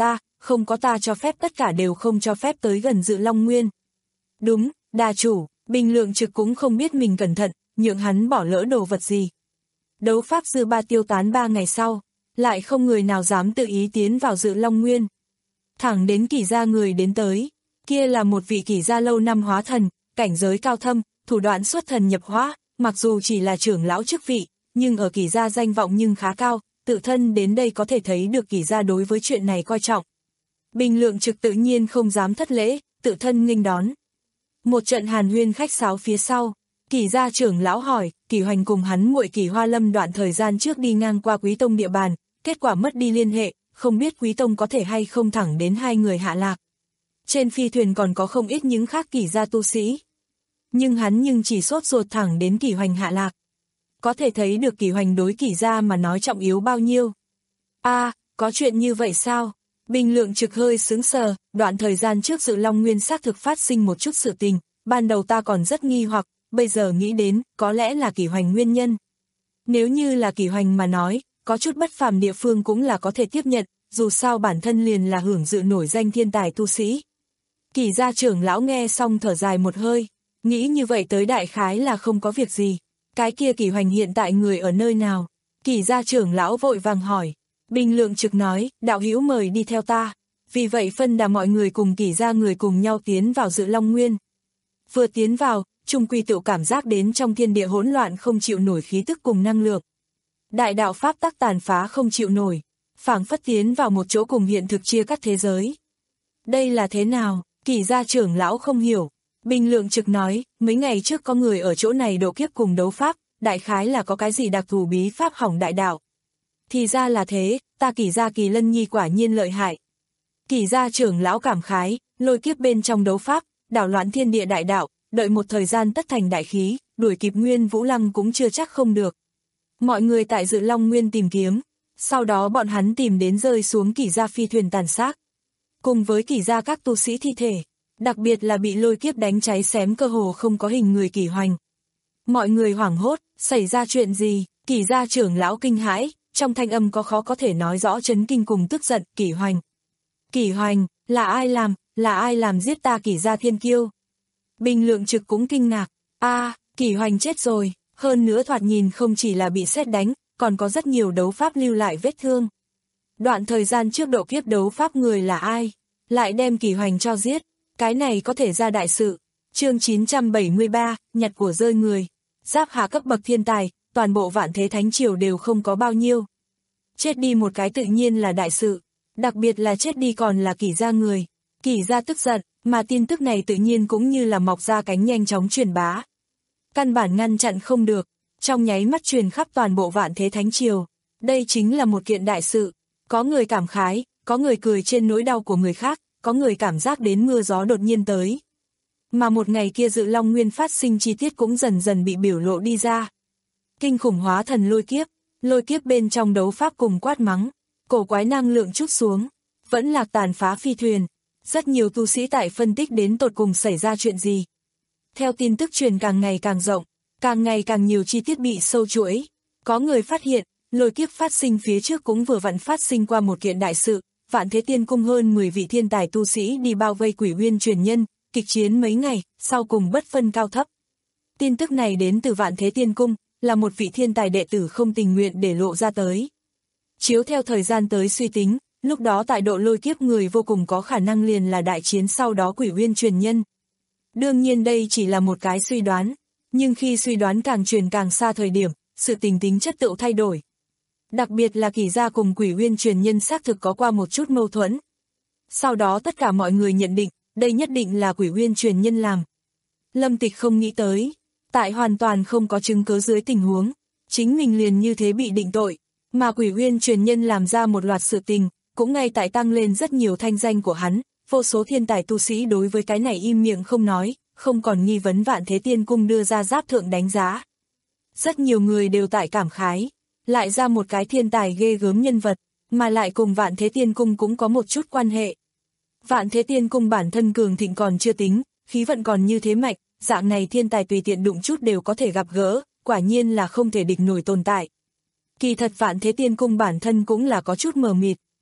không có ta cho phép tất cả đều không cho phép tới gần Dự Long Nguyên. Đúng, đà chủ, Bình Lượng Trực cũng không biết mình cẩn thận, nhượng hắn bỏ lỡ đồ vật gì. Đấu pháp dư ba tiêu tán ba ngày sau, lại không người nào dám tự ý tiến vào Dự Long Nguyên. Thẳng đến Kỷ gia người đến tới, kia là một vị Kỷ gia lâu năm hóa thần, cảnh giới cao thâm, thủ đoạn xuất thần nhập hóa, mặc dù chỉ là trưởng lão chức vị, nhưng ở Kỷ gia danh vọng nhưng khá cao, tự thân đến đây có thể thấy được Kỷ gia đối với chuyện này coi trọng. Bình Lượng Trực tự nhiên không dám thất lễ, tự thân nghênh đón. Một trận hàn huyên khách sáo phía sau, Kỷ gia trưởng lão hỏi, Kỷ Hoành cùng hắn muội Kỷ Hoa Lâm đoạn thời gian trước đi ngang qua Quý Tông địa bàn, kết quả mất đi liên hệ, không biết Quý Tông có thể hay không thẳng đến hai người hạ lạc. Trên phi thuyền còn có không ít những khác Kỷ gia tu sĩ. Nhưng hắn nhưng chỉ sốt ruột thẳng đến Kỷ Hoành hạ lạc. Có thể thấy được Kỷ Hoành đối Kỷ gia mà nói trọng yếu bao nhiêu. A, à, có chuyện như vậy sao? Bình Lượng Trực hơi sững sờ, đoạn thời gian trước Dự Long Nguyên xác thực phát sinh một chút sự tình, ban đầu ta còn rất nghi hoặc, bây giờ nghĩ đến, có lẽ là Kỷ Hoành nguyên nhân. Nếu như là Kỷ Hoành mà nói, có chút bất phàm địa phương cũng là có thể tiếp nhận, dù sao bản thân liền là hưởng dự nổi danh thiên tài tu sĩ. Kỷ gia trưởng lão nghe xong thở dài một hơi, nghĩ như vậy tới đại khái là không có việc gì. Cái kia Kỷ Hoành hiện tại người ở nơi nào? Kỷ gia trưởng lão vội vàng hỏi. Bình Lượng Trực nói, đạo hữu mời đi theo ta. Vì vậy phân đà mọi người cùng Kỷ gia người cùng nhau tiến vào Dự Long Nguyên. Vừa tiến vào, trung quy tự cảm giác đến trong thiên địa hỗn loạn không chịu nổi khí tức cùng năng lượng. Đại đạo pháp tắc tàn phá không chịu nổi, phảng phất tiến vào một chỗ cùng hiện thực chia cắt thế giới. Đây là thế nào? Kỷ gia trưởng lão không hiểu. Bình Lượng Trực nói, mấy ngày trước có người ở chỗ này độ kiếp cùng đấu pháp, đại khái là có cái gì đặc thù bí pháp hỏng đại đạo. Thì ra là thế, ta Kỷ gia Kỳ Lân Nhi quả nhiên lợi hại. Kỷ gia trưởng lão cảm khái, lôi kiếp bên trong đấu pháp, đảo loạn thiên địa đại đạo, đợi một thời gian tất thành đại khí, đuổi kịp Nguyên Vũ Lăng cũng chưa chắc không được. Mọi người tại Dự Long Nguyên tìm kiếm, sau đó bọn hắn tìm đến rơi xuống Kỷ gia phi thuyền tàn xác. Cùng với Kỷ gia các tu sĩ thi thể, đặc biệt là bị lôi kiếp đánh cháy xém cơ hồ không có hình người Kỷ Hoành. Mọi người hoảng hốt, xảy ra chuyện gì? Kỷ gia trưởng lão kinh hãi, trong thanh âm có khó có thể nói rõ chấn kinh cùng tức giận. Kỷ Hoành. Kỷ Hoành, là ai làm, là ai làm giết ta Kỷ gia thiên kiêu? Bình Lượng Trực cũng kinh ngạc, a, à, Kỷ Hoành chết rồi, hơn nữa thoạt nhìn không chỉ là bị sét đánh, còn có rất nhiều đấu pháp lưu lại vết thương. Đoạn thời gian trước độ kiếp đấu pháp người là ai? Lại đem Kỷ Hoành cho giết, cái này có thể ra đại sự. Chương chín trăm bảy mươi ba, nhặt của rơi người. Giáp hạ cấp bậc thiên tài, toàn bộ Vạn Thế Thánh Triều đều không có bao nhiêu. Chết đi một cái tự nhiên là đại sự, đặc biệt là chết đi còn là Kỷ gia người. Kỷ gia tức giận, mà tin tức này tự nhiên cũng như là mọc ra cánh nhanh chóng truyền bá. Căn bản ngăn chặn không được, trong nháy mắt truyền khắp toàn bộ Vạn Thế Thánh Triều. Đây chính là một kiện đại sự, có người cảm khái, có người cười trên nỗi đau của người khác, có người cảm giác đến mưa gió đột nhiên tới. Mà một ngày kia Dự Long Nguyên phát sinh chi tiết cũng dần dần bị biểu lộ đi ra. Kinh khủng hóa thần lôi kiếp, lôi kiếp bên trong đấu pháp cùng quát mắng, cổ quái năng lượng trút xuống, vẫn lạc tàn phá phi thuyền. Rất nhiều tu sĩ tại phân tích đến tột cùng xảy ra chuyện gì. Theo tin tức truyền càng ngày càng rộng, càng ngày càng nhiều chi tiết bị sâu chuỗi. Có người phát hiện, lôi kiếp phát sinh phía trước cũng vừa vặn phát sinh qua một kiện đại sự. Vạn Thế Tiên Cung hơn mười vị thiên tài tu sĩ đi bao vây Quỷ Uyên truyền nhân, kịch chiến mấy ngày, sau cùng bất phân cao thấp. Tin tức này đến từ Vạn Thế Tiên Cung, là một vị thiên tài đệ tử không tình nguyện để lộ ra tới. Chiếu theo thời gian tới suy tính, lúc đó tại độ lôi kiếp người vô cùng có khả năng liền là đại chiến sau đó Quỷ Uyên truyền nhân. Đương nhiên đây chỉ là một cái suy đoán, nhưng khi suy đoán càng truyền càng xa thời điểm, sự tình tính chất tự thay đổi. Đặc biệt là Kỷ gia cùng Quỷ Uyên truyền nhân xác thực có qua một chút mâu thuẫn. Sau đó tất cả mọi người nhận định, đây nhất định là Quỷ Uyên truyền nhân làm. Lâm Tịch không nghĩ tới, tại hoàn toàn không có chứng cứ dưới tình huống, chính mình liền như thế bị định tội, mà Quỷ Uyên truyền nhân làm ra một loạt sự tình, cũng ngay tại tăng lên rất nhiều thanh danh của hắn, vô số thiên tài tu sĩ đối với cái này im miệng không nói, không còn nghi vấn Vạn Thế Tiên Cung đưa ra giáp thượng đánh giá. Rất nhiều người đều tại cảm khái, lại ra một cái thiên tài ghê gớm nhân vật, mà lại cùng Vạn Thế Tiên Cung cũng có một chút quan hệ. Vạn Thế Tiên Cung bản thân cường thịnh còn chưa tính, khí vận còn như thế mạnh, dạng này thiên tài tùy tiện đụng chút đều có thể gặp gỡ, quả nhiên là không thể địch nổi tồn tại. Kỳ thật Vạn Thế Tiên Cung bản thân cũng là có chút mờ mịt.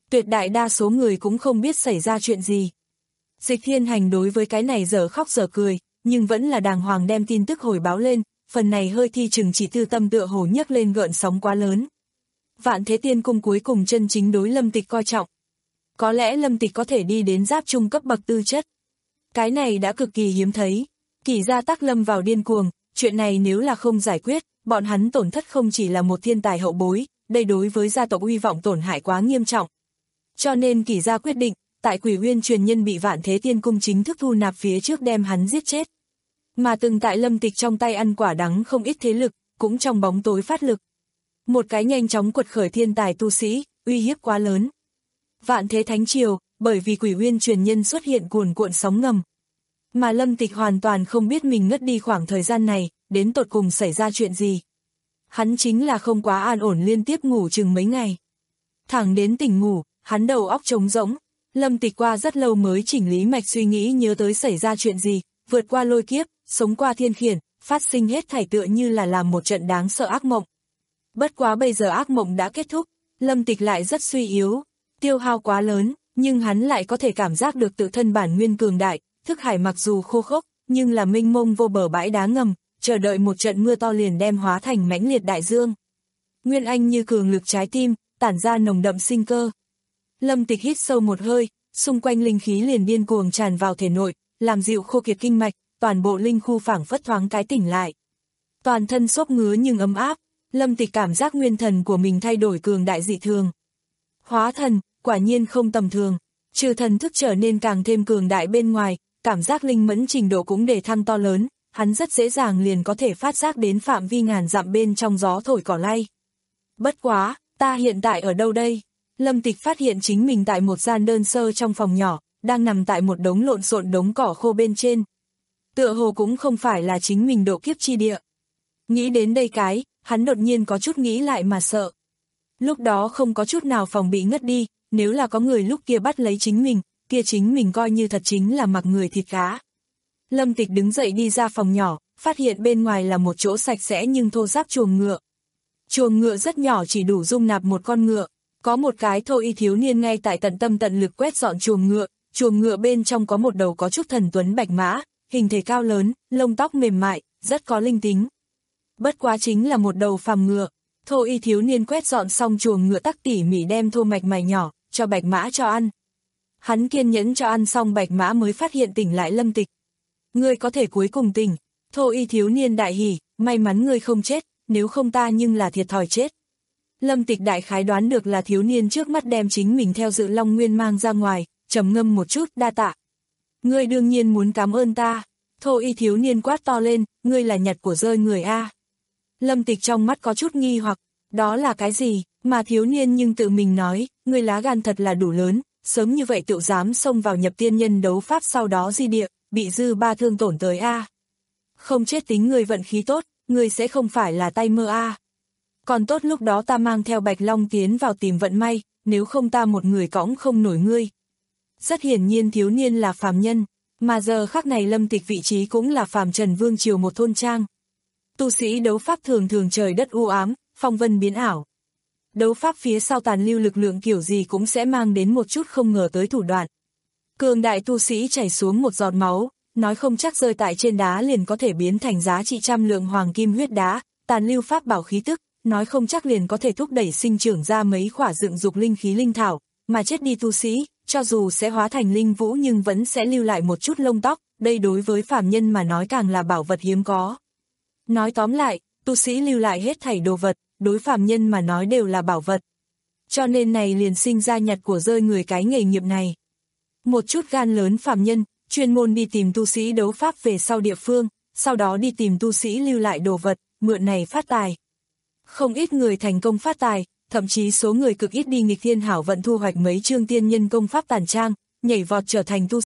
Tuyệt đại đa số người cũng không biết xảy ra chuyện gì. Dịch Thiên Hành đối với cái này giờ khóc giờ cười, nhưng vẫn là đàng hoàng đem tin tức hồi báo lên, phần này hơi thi chừng chỉ tư tâm tựa hồ nhấc lên gợn sóng quá lớn. Vạn Thế Tiên Cung cuối cùng chân chính đối Lâm Tịch coi trọng. Có lẽ Lâm Tịch có thể đi đến giáp trung cấp bậc tư chất. Cái này đã cực kỳ hiếm thấy. Kỷ gia Tắc lâm vào điên cuồng, chuyện này nếu là không giải quyết, bọn hắn tổn thất không chỉ là một thiên tài hậu bối, đây đối với gia tộc uy vọng tổn hại quá nghiêm trọng. Cho nên Kỷ gia quyết định, tại Quỷ Uyên truyền nhân bị Vạn Thế Tiên Cung chính thức thu nạp phía trước đem hắn giết chết. Mà từng tại Lâm Tịch trong tay ăn quả đắng không ít thế lực, cũng trong bóng tối phát lực. Một cái nhanh chóng quật khởi thiên tài tu sĩ, uy hiếp quá lớn. Vạn Thế Thánh Triều, bởi vì Quỷ Uyên truyền nhân xuất hiện cuồn cuộn sóng ngầm. Mà Lâm Tịch hoàn toàn không biết mình ngất đi khoảng thời gian này, đến tột cùng xảy ra chuyện gì. Hắn chính là không quá an ổn liên tiếp ngủ chừng mấy ngày. Thẳng đến tỉnh ngủ, hắn đầu óc trống rỗng. Lâm Tịch qua rất lâu mới chỉnh lý mạch suy nghĩ nhớ tới xảy ra chuyện gì, vượt qua lôi kiếp, sống qua thiên khiển, phát sinh hết thảy tựa như là làm một trận đáng sợ ác mộng. Bất quá bây giờ ác mộng đã kết thúc, Lâm Tịch lại rất suy yếu, tiêu hao quá lớn, nhưng hắn lại có thể cảm giác được tự thân bản nguyên cường đại, thức hải mặc dù khô khốc, nhưng là mênh mông vô bờ bãi đá ngầm, chờ đợi một trận mưa to liền đem hóa thành mãnh liệt đại dương. Nguyên anh như cường lực trái tim, tản ra nồng đậm sinh cơ. Lâm Tịch hít sâu một hơi, xung quanh linh khí liền điên cuồng tràn vào thể nội, làm dịu khô kiệt kinh mạch, toàn bộ linh khu phảng phất thoáng cái tỉnh lại. Toàn thân xốp ngứa nhưng ấm áp, Lâm Tịch cảm giác nguyên thần của mình thay đổi cường đại dị thường. Hóa thần, quả nhiên không tầm thường, trừ thần thức trở nên càng thêm cường đại bên ngoài, cảm giác linh mẫn trình độ cũng đề thăng to lớn, hắn rất dễ dàng liền có thể phát giác đến phạm vi ngàn dặm bên trong gió thổi cỏ lay. Bất quá, ta hiện tại ở đâu đây? Lâm Tịch phát hiện chính mình tại một gian đơn sơ trong phòng nhỏ, đang nằm tại một đống lộn xộn đống cỏ khô bên trên. Tựa hồ cũng không phải là chính mình độ kiếp chi địa. Nghĩ đến đây cái, hắn đột nhiên có chút nghĩ lại mà sợ. Lúc đó không có chút nào phòng bị ngất đi, nếu là có người lúc kia bắt lấy chính mình, kia chính mình coi như thật chính là mặc người thịt cá. Lâm Tịch đứng dậy đi ra phòng nhỏ, phát hiện bên ngoài là một chỗ sạch sẽ nhưng thô ráp chuồng ngựa. Chuồng ngựa rất nhỏ chỉ đủ dung nạp một con ngựa, có một cái thô y thiếu niên ngay tại tận tâm tận lực quét dọn chuồng ngựa, chuồng ngựa bên trong có một đầu có chút thần tuấn bạch mã, hình thể cao lớn, lông tóc mềm mại, rất có linh tính. Bất quá chính là một đầu phàm ngựa, thô y thiếu niên quét dọn xong chuồng ngựa tắc tỉ mỉ đem thô mạch mày nhỏ, cho bạch mã cho ăn. Hắn kiên nhẫn cho ăn xong bạch mã mới phát hiện tỉnh lại Lâm Tịch. Ngươi có thể cuối cùng tỉnh, thô y thiếu niên đại hỉ, may mắn ngươi không chết, nếu không ta nhưng là thiệt thòi chết. Lâm Tịch đại khái đoán được là thiếu niên trước mắt đem chính mình theo Dự Long Nguyên mang ra ngoài, trầm ngâm một chút, đa tạ. Ngươi đương nhiên muốn cảm ơn ta. Thô y thiếu niên quát to lên, ngươi là nhặt của rơi người a. Lâm Tịch trong mắt có chút nghi hoặc, đó là cái gì, mà thiếu niên nhưng tự mình nói, ngươi lá gan thật là đủ lớn, sớm như vậy tự dám xông vào nhập tiên nhân đấu pháp sau đó di địa, bị dư ba thương tổn tới a. Không chết tính ngươi vận khí tốt, ngươi sẽ không phải là tay mơ a. Còn tốt lúc đó ta mang theo Bạch Long tiến vào tìm vận may, nếu không ta một người cõng không nổi ngươi. Rất hiển nhiên thiếu niên là phàm nhân, mà giờ khắc này Lâm Tịch vị trí cũng là phàm trần vương triều một thôn trang. Tu sĩ đấu pháp thường thường trời đất u ám, phong vân biến ảo. Đấu pháp phía sau tàn lưu lực lượng kiểu gì cũng sẽ mang đến một chút không ngờ tới thủ đoạn. Cường đại tu sĩ chảy xuống một giọt máu, nói không chắc rơi tại trên đá liền có thể biến thành giá trị trăm lượng hoàng kim huyết đá, tàn lưu pháp bảo khí tức, nói không chắc liền có thể thúc đẩy sinh trưởng ra mấy khỏa dựng dục linh khí linh thảo, mà chết đi tu sĩ, cho dù sẽ hóa thành linh vũ nhưng vẫn sẽ lưu lại một chút lông tóc, đây đối với phàm nhân mà nói càng là bảo vật hiếm có. Nói tóm lại, tu sĩ lưu lại hết thảy đồ vật, đối phàm nhân mà nói đều là bảo vật. Cho nên này liền sinh ra nhặt của rơi người cái nghề nghiệp này. Một chút gan lớn phàm nhân, chuyên môn đi tìm tu sĩ đấu pháp về sau địa phương, sau đó đi tìm tu sĩ lưu lại đồ vật, mượn này phát tài. Không ít người thành công phát tài, thậm chí số người cực ít đi nghịch thiên hảo vận thu hoạch mấy chương tiên nhân công pháp tàn trang, nhảy vọt trở thành tu.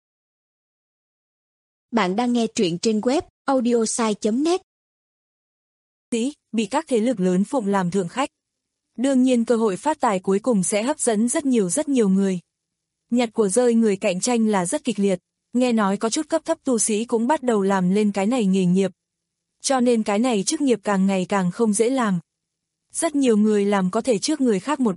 Bạn đang nghe truyện trên web audiosai chấm net. Sĩ, bị các thế lực lớn phụng làm thượng khách. Đương nhiên cơ hội phát tài cuối cùng sẽ hấp dẫn rất nhiều rất nhiều người. Nhặt của rơi người cạnh tranh là rất kịch liệt, nghe nói có chút cấp thấp tu sĩ cũng bắt đầu làm lên cái này nghề nghiệp. Cho nên cái này chức nghiệp càng ngày càng không dễ làm. Rất nhiều người làm có thể trước người khác một bước,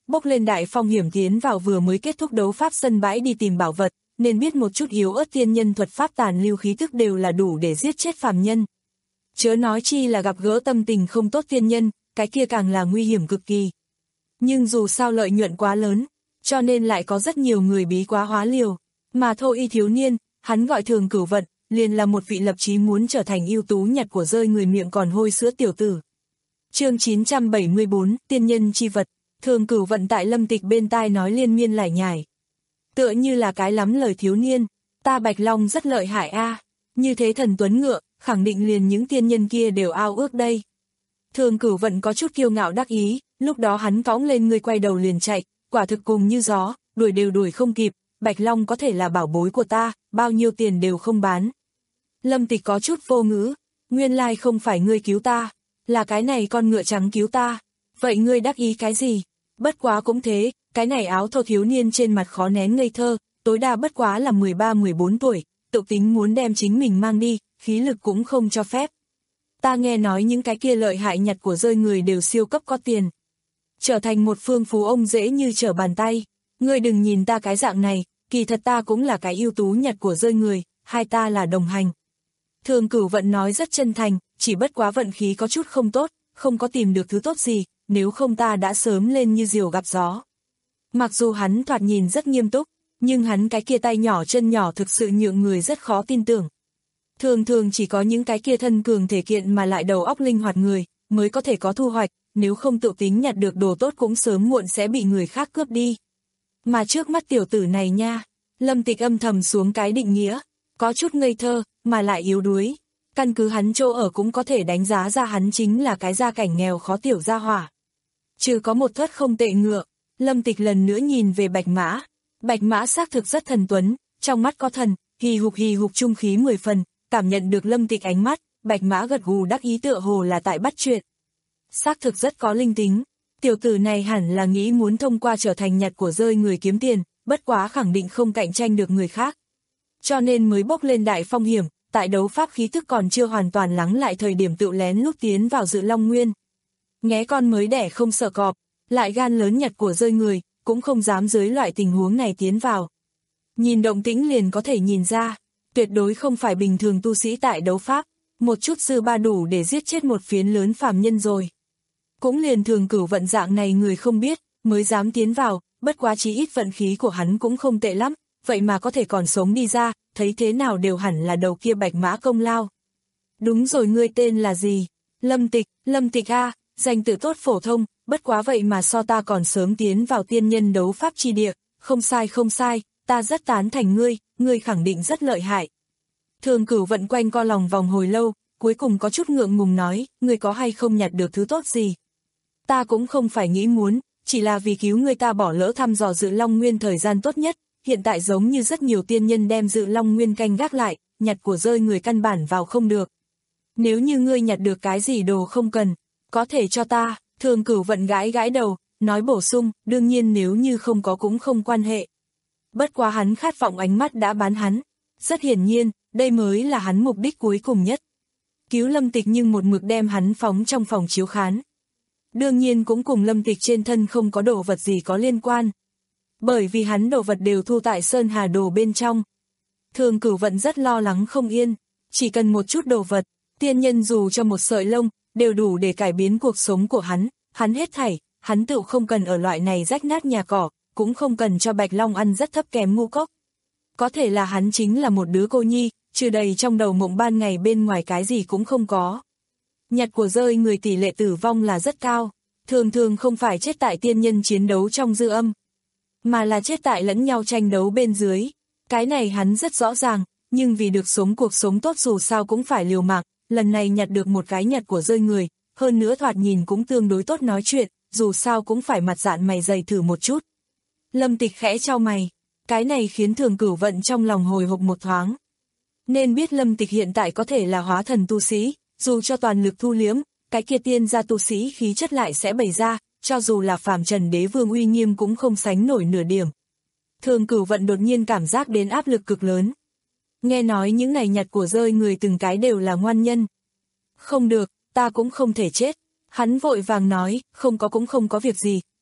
bốc lên đại phong hiểm tiến vào vừa mới kết thúc đấu pháp sân bãi đi tìm bảo vật, nên biết một chút yếu ớt tiên nhân thuật pháp tàn lưu khí thức đều là đủ để giết chết phàm nhân. Chớ nói chi là gặp gỡ tâm tình không tốt tiên nhân, cái kia càng là nguy hiểm cực kỳ. Nhưng dù sao lợi nhuận quá lớn, cho nên lại có rất nhiều người bí quá hóa liều. Mà Thô Y thiếu niên, hắn gọi Thường Cửu Vận, liền là một vị lập chí muốn trở thành ưu tú nhặt của rơi người miệng còn hôi sữa tiểu tử. Chương chín trăm bảy mươi bốn, tiên nhân chi vật. Thường Cửu Vận tại Lâm Tịch bên tai nói liên miên lải nhải. Tựa như là cái lắm lời thiếu niên, ta Bạch Long rất lợi hại a, như thế thần tuấn ngựa, khẳng định liền những tiên nhân kia đều ao ước đây. Thường Cửu Vận có chút kiêu ngạo đắc ý, lúc đó hắn cõng lên người quay đầu liền chạy, quả thực cùng như gió, đuổi đều đuổi không kịp, Bạch Long có thể là bảo bối của ta, bao nhiêu tiền đều không bán. Lâm Tịch có chút vô ngữ, nguyên lai không phải ngươi cứu ta, là cái này con ngựa trắng cứu ta, vậy ngươi đắc ý cái gì? Bất quá cũng thế, cái này áo thô thiếu niên trên mặt khó nén ngây thơ, tối đa bất quá là mười ba mười bốn tuổi, tự tính muốn đem chính mình mang đi, khí lực cũng không cho phép. Ta nghe nói những cái kia lợi hại nhặt của rơi người đều siêu cấp có tiền. Trở thành một phương phú ông dễ như trở bàn tay, ngươi đừng nhìn ta cái dạng này, kỳ thật ta cũng là cái ưu tú nhặt của rơi người, hai ta là đồng hành. Thường Cửu Vận nói rất chân thành, chỉ bất quá vận khí có chút không tốt, không có tìm được thứ tốt gì, nếu không ta đã sớm lên như diều gặp gió. Mặc dù hắn thoạt nhìn rất nghiêm túc, nhưng hắn cái kia tay nhỏ chân nhỏ thực sự nhượng người rất khó tin tưởng. Thường thường chỉ có những cái kia thân cường thể kiện mà lại đầu óc linh hoạt người, mới có thể có thu hoạch, nếu không tự tính nhặt được đồ tốt cũng sớm muộn sẽ bị người khác cướp đi. Mà trước mắt tiểu tử này nha, Lâm Tịch âm thầm xuống cái định nghĩa, có chút ngây thơ, mà lại yếu đuối. Căn cứ hắn chỗ ở cũng có thể đánh giá ra hắn chính là cái gia cảnh nghèo khó tiểu gia hỏa. Trừ có một thất không tệ ngựa, Lâm Tịch lần nữa nhìn về Bạch Mã. Bạch Mã xác thực rất thần tuấn, trong mắt có thần, hì hục hì hục trung khí mười phần, cảm nhận được Lâm Tịch ánh mắt, Bạch Mã gật gù đắc ý tựa hồ là tại bắt chuyện. Xác thực rất có linh tính, tiểu tử này hẳn là nghĩ muốn thông qua trở thành nhặt của rơi người kiếm tiền, bất quá khẳng định không cạnh tranh được người khác. Cho nên mới bốc lên đại phong hiểm, tại đấu pháp khí thức còn chưa hoàn toàn lắng lại thời điểm tự lén lúc tiến vào Dự Long Nguyên. Nghé con mới đẻ không sợ cọp, lại gan lớn nhặt của rơi người, cũng không dám dưới loại tình huống này tiến vào. Nhìn động tĩnh liền có thể nhìn ra, tuyệt đối không phải bình thường tu sĩ tại đấu pháp, một chút dư ba đủ để giết chết một phiến lớn phàm nhân rồi. Cũng liền Thường Cửu Vận dạng này người không biết, mới dám tiến vào, bất quá chí ít vận khí của hắn cũng không tệ lắm, vậy mà có thể còn sống đi ra, thấy thế nào đều hẳn là đầu kia Bạch Mã công lao. Đúng rồi, ngươi tên là gì? Lâm Tịch, Lâm Tịch a, danh tự tốt phổ thông, bất quá vậy mà so ta còn sớm tiến vào tiên nhân đấu pháp chi địa, không sai không sai, ta rất tán thành ngươi, ngươi khẳng định rất lợi hại. Thường Cửu Vận quanh co lòng vòng hồi lâu, cuối cùng có chút ngượng ngùng nói, ngươi có hay không nhặt được thứ tốt gì? Ta cũng không phải nghĩ muốn, chỉ là vì cứu ngươi ta bỏ lỡ thăm dò Dự Long Nguyên thời gian tốt nhất, hiện tại giống như rất nhiều tiên nhân đem Dự Long Nguyên canh gác lại, nhặt của rơi người căn bản vào không được. Nếu như ngươi nhặt được cái gì đồ không cần, có thể cho ta. Thường Cửu Vận gãi gãi đầu, nói bổ sung, đương nhiên nếu như không có cũng không quan hệ. Bất quá hắn khát vọng ánh mắt đã bán hắn. Rất hiển nhiên, đây mới là hắn mục đích cuối cùng nhất. Cứu Lâm Tịch nhưng một mực đem hắn phóng trong phòng chiếu khán. Đương nhiên cũng cùng Lâm Tịch trên thân không có đồ vật gì có liên quan. Bởi vì hắn đồ vật đều thu tại Sơn Hà Đồ bên trong. Thường Cửu Vận rất lo lắng không yên, chỉ cần một chút đồ vật, tiên nhân dù cho một sợi lông, đều đủ để cải biến cuộc sống của hắn, hắn hết thảy, hắn tự không cần ở loại này rách nát nhà cỏ, cũng không cần cho Bạch Long ăn rất thấp kém ngũ cốc. Có thể là hắn chính là một đứa cô nhi, trừ đầy trong đầu mộng ban ngày bên ngoài cái gì cũng không có. Nhặt của rơi người tỷ lệ tử vong là rất cao, thường thường không phải chết tại tiên nhân chiến đấu trong dư âm, mà là chết tại lẫn nhau tranh đấu bên dưới. Cái này hắn rất rõ ràng, nhưng vì được sống cuộc sống tốt dù sao cũng phải liều mạng, lần này nhặt được một cái nhặt của rơi người, hơn nữa thoạt nhìn cũng tương đối tốt nói chuyện, dù sao cũng phải mặt dạn mày dày thử một chút. Lâm Tịch khẽ chau mày, cái này khiến Thường Cửu Vận trong lòng hồi hộp một thoáng. Nên biết Lâm Tịch hiện tại có thể là hóa thần tu sĩ, dù cho toàn lực thu liếm, cái kia tiên gia tu sĩ khí chất lại sẽ bày ra, cho dù là phàm trần đế vương uy nghiêm cũng không sánh nổi nửa điểm. Thường Cửu Vận đột nhiên cảm giác đến áp lực cực lớn. Nghe nói những này nhặt của rơi người từng cái đều là ngoan nhân. Không được, ta cũng không thể chết. Hắn vội vàng nói, không có cũng không có việc gì,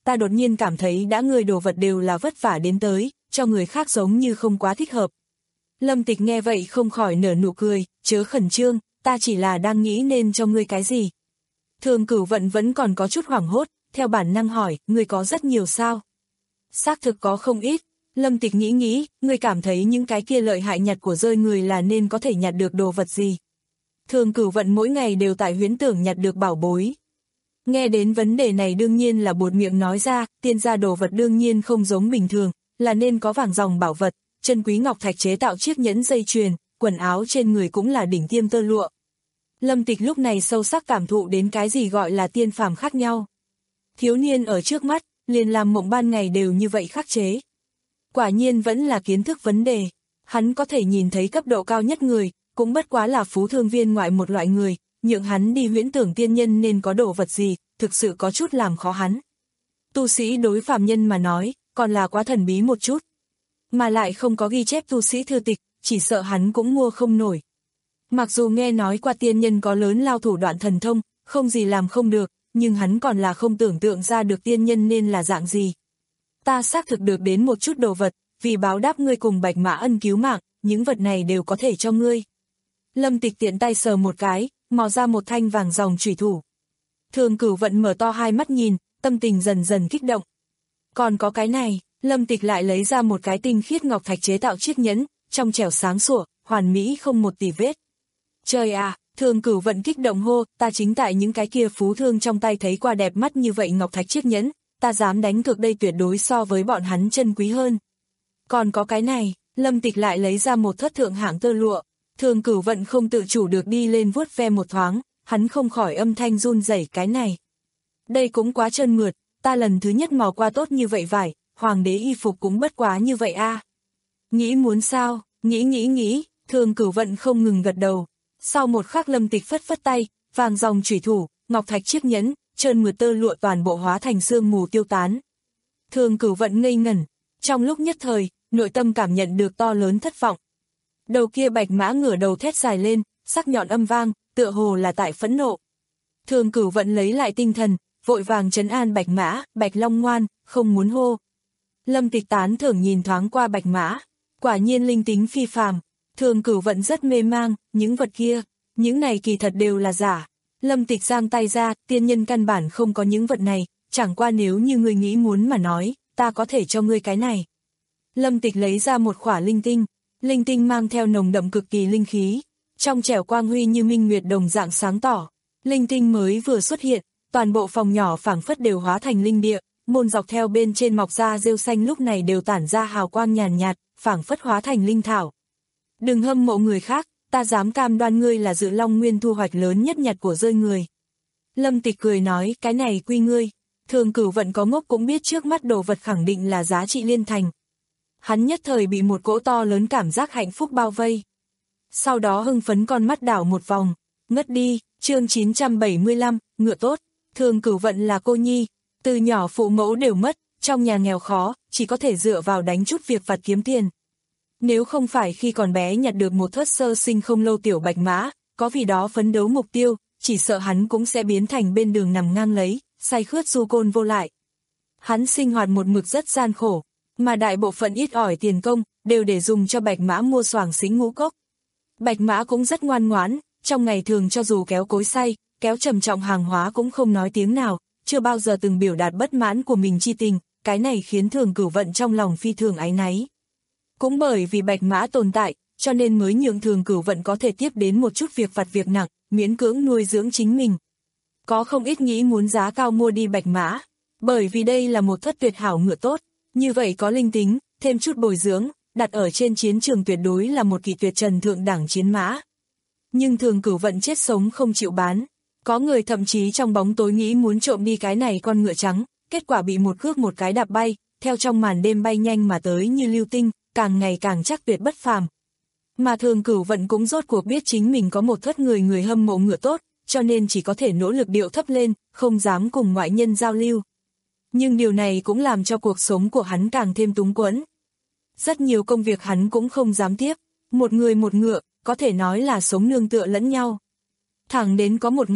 ta đột nhiên cảm thấy đã người đồ vật đều là vất vả đến tới, cho người khác giống như không quá thích hợp. Lâm Tịch nghe vậy không khỏi nở nụ cười, chớ khẩn trương, ta chỉ là đang nghĩ nên cho ngươi cái gì. Thường Cửu Vận vẫn còn có chút hoảng hốt, theo bản năng hỏi, ngươi có rất nhiều sao? Xác thực có không ít. Lâm Tịch nghĩ nghĩ, ngươi cảm thấy những cái kia lợi hại nhặt của rơi người là nên có thể nhặt được đồ vật gì? Thường Cửu Vận mỗi ngày đều tại huyễn tưởng nhặt được bảo bối. Nghe đến vấn đề này đương nhiên là buột miệng nói ra, tiên gia đồ vật đương nhiên không giống bình thường, là nên có vàng dòng bảo vật, chân quý ngọc thạch chế tạo chiếc nhẫn dây chuyền, quần áo trên người cũng là đỉnh tiêm tơ lụa. Lâm Tịch lúc này sâu sắc cảm thụ đến cái gì gọi là tiên phàm khác nhau. Thiếu niên ở trước mắt, liền làm mộng ban ngày đều như vậy khắc chế. Quả nhiên vẫn là kiến thức vấn đề, hắn có thể nhìn thấy cấp độ cao nhất người, cũng bất quá là phú thương viên ngoại một loại người, nhượng hắn đi huyễn tưởng tiên nhân nên có đồ vật gì, thực sự có chút làm khó hắn. Tu sĩ đối phàm nhân mà nói, còn là quá thần bí một chút. Mà lại không có ghi chép tu sĩ thư tịch, chỉ sợ hắn cũng mua không nổi. Mặc dù nghe nói qua tiên nhân có lớn lao thủ đoạn thần thông, không gì làm không được, nhưng hắn còn là không tưởng tượng ra được tiên nhân nên là dạng gì. Ta xác thực được đến một chút đồ vật, vì báo đáp ngươi cùng Bạch Mã ân cứu mạng, những vật này đều có thể cho ngươi. Lâm Tịch tiện tay sờ một cái, mò ra một thanh vàng ròng chủy thủ. Thường Cửu Vận mở to hai mắt nhìn, tâm tình dần dần kích động. Còn có cái này, Lâm Tịch lại lấy ra một cái tinh khiết ngọc thạch chế tạo chiếc nhẫn, trong trẻo sáng sủa, hoàn mỹ không một tì vết. Trời à, Thường Cửu Vận kích động hô, ta chính tại những cái kia phú thương trong tay thấy qua đẹp mắt như vậy ngọc thạch chiếc nhẫn, ta dám đánh cược đây tuyệt đối so với bọn hắn chân quý hơn. Còn có cái này, Lâm Tịch lại lấy ra một thất thượng hạng tơ lụa. Thường Cửu Vận không tự chủ được đi lên vuốt ve một thoáng, hắn không khỏi âm thanh run rẩy, cái này. Đây cũng quá trơn mượt, ta lần thứ nhất mò qua tốt như vậy vải, hoàng đế y phục cũng bất quá như vậy a. À. Nghĩ muốn sao, nghĩ nghĩ nghĩ, Thường Cửu Vận không ngừng gật đầu. Sau một khắc Lâm Tịch phất phất tay, vàng ròng chủy thủ, ngọc thạch chiếc nhẫn, trơn mượt tơ lụa toàn bộ hóa thành sương mù tiêu tán. Thường Cửu Vận ngây ngẩn, trong lúc nhất thời, nội tâm cảm nhận được to lớn thất vọng. Đầu kia Bạch Mã ngửa đầu thét dài lên, sắc nhọn âm vang, tựa hồ là tại phẫn nộ. Thường Cửu Vận lấy lại tinh thần, vội vàng trấn an Bạch Mã, Bạch Long ngoan, không muốn hô. Lâm Tịch tán thưởng nhìn thoáng qua Bạch Mã, quả nhiên linh tính phi phàm. Thường Cửu Vận rất mê mang, những vật kia, những này kỳ thật đều là giả. Lâm Tịch giang tay ra, tiên nhân căn bản không có những vật này, chẳng qua nếu như ngươi nghĩ muốn mà nói, ta có thể cho ngươi cái này. Lâm Tịch lấy ra một khỏa linh tinh, linh tinh mang theo nồng đậm cực kỳ linh khí, trong trẻo quang huy như minh nguyệt đồng dạng sáng tỏ. Linh tinh mới vừa xuất hiện, toàn bộ phòng nhỏ phảng phất đều hóa thành linh địa, môn dọc theo bên trên mọc ra rêu xanh lúc này đều tản ra hào quang nhàn nhạt, phảng phất hóa thành linh thảo. Đừng hâm mộ người khác, ta dám cam đoan ngươi là Dự Long Nguyên thu hoạch lớn nhất nhặt của rơi người. Lâm Tịch cười nói, cái này quy ngươi. Thường Cửu Vận có ngốc cũng biết trước mắt đồ vật khẳng định là giá trị liên thành. Hắn nhất thời bị một cỗ to lớn cảm giác hạnh phúc bao vây. Sau đó hưng phấn con mắt đảo một vòng, ngất đi. Chương chín trăm bảy mươi lăm, ngựa tốt. Thường Cửu Vận là cô nhi, từ nhỏ phụ mẫu đều mất, trong nhà nghèo khó, chỉ có thể dựa vào đánh chút việc vặt kiếm tiền. Nếu không phải khi còn bé nhặt được một thất sơ sinh không lâu tiểu Bạch Mã, có vì đó phấn đấu mục tiêu, chỉ sợ hắn cũng sẽ biến thành bên đường nằm ngang lấy, say khướt du côn vô lại. Hắn sinh hoạt một mực rất gian khổ, mà đại bộ phận ít ỏi tiền công, đều để dùng cho Bạch Mã mua xoàng xính ngũ cốc. Bạch Mã cũng rất ngoan ngoãn, trong ngày thường cho dù kéo cối xay, kéo trầm trọng hàng hóa cũng không nói tiếng nào, chưa bao giờ từng biểu đạt bất mãn của mình chi tình, cái này khiến Thường Cửu Vận trong lòng phi thường áy náy. Cũng bởi vì Bạch Mã tồn tại, cho nên mới nhượng Thường Cửu Vận có thể tiếp đến một chút việc vặt việc nặng, miễn cưỡng nuôi dưỡng chính mình. Có không ít nghĩ muốn giá cao mua đi Bạch Mã, bởi vì đây là một thất tuyệt hảo ngựa tốt, như vậy có linh tính, thêm chút bồi dưỡng, đặt ở trên chiến trường tuyệt đối là một kỳ tuyệt trần thượng đẳng chiến mã. Nhưng Thường Cửu Vận chết sống không chịu bán, có người thậm chí trong bóng tối nghĩ muốn trộm đi cái này con ngựa trắng, kết quả bị một cước một cái đạp bay, theo trong màn đêm bay nhanh mà tới như lưu tinh, càng ngày càng chắc tuyệt bất phàm. Mà Thường Cửu Vận cũng rốt cuộc biết chính mình có một thất người người hâm mộ ngựa tốt, cho nên chỉ có thể nỗ lực điệu thấp lên, không dám cùng ngoại nhân giao lưu. Nhưng điều này cũng làm cho cuộc sống của hắn càng thêm túng quẫn. Rất nhiều công việc hắn cũng không dám tiếp, một người một ngựa, có thể nói là sống nương tựa lẫn nhau. Thẳng đến có một ngày,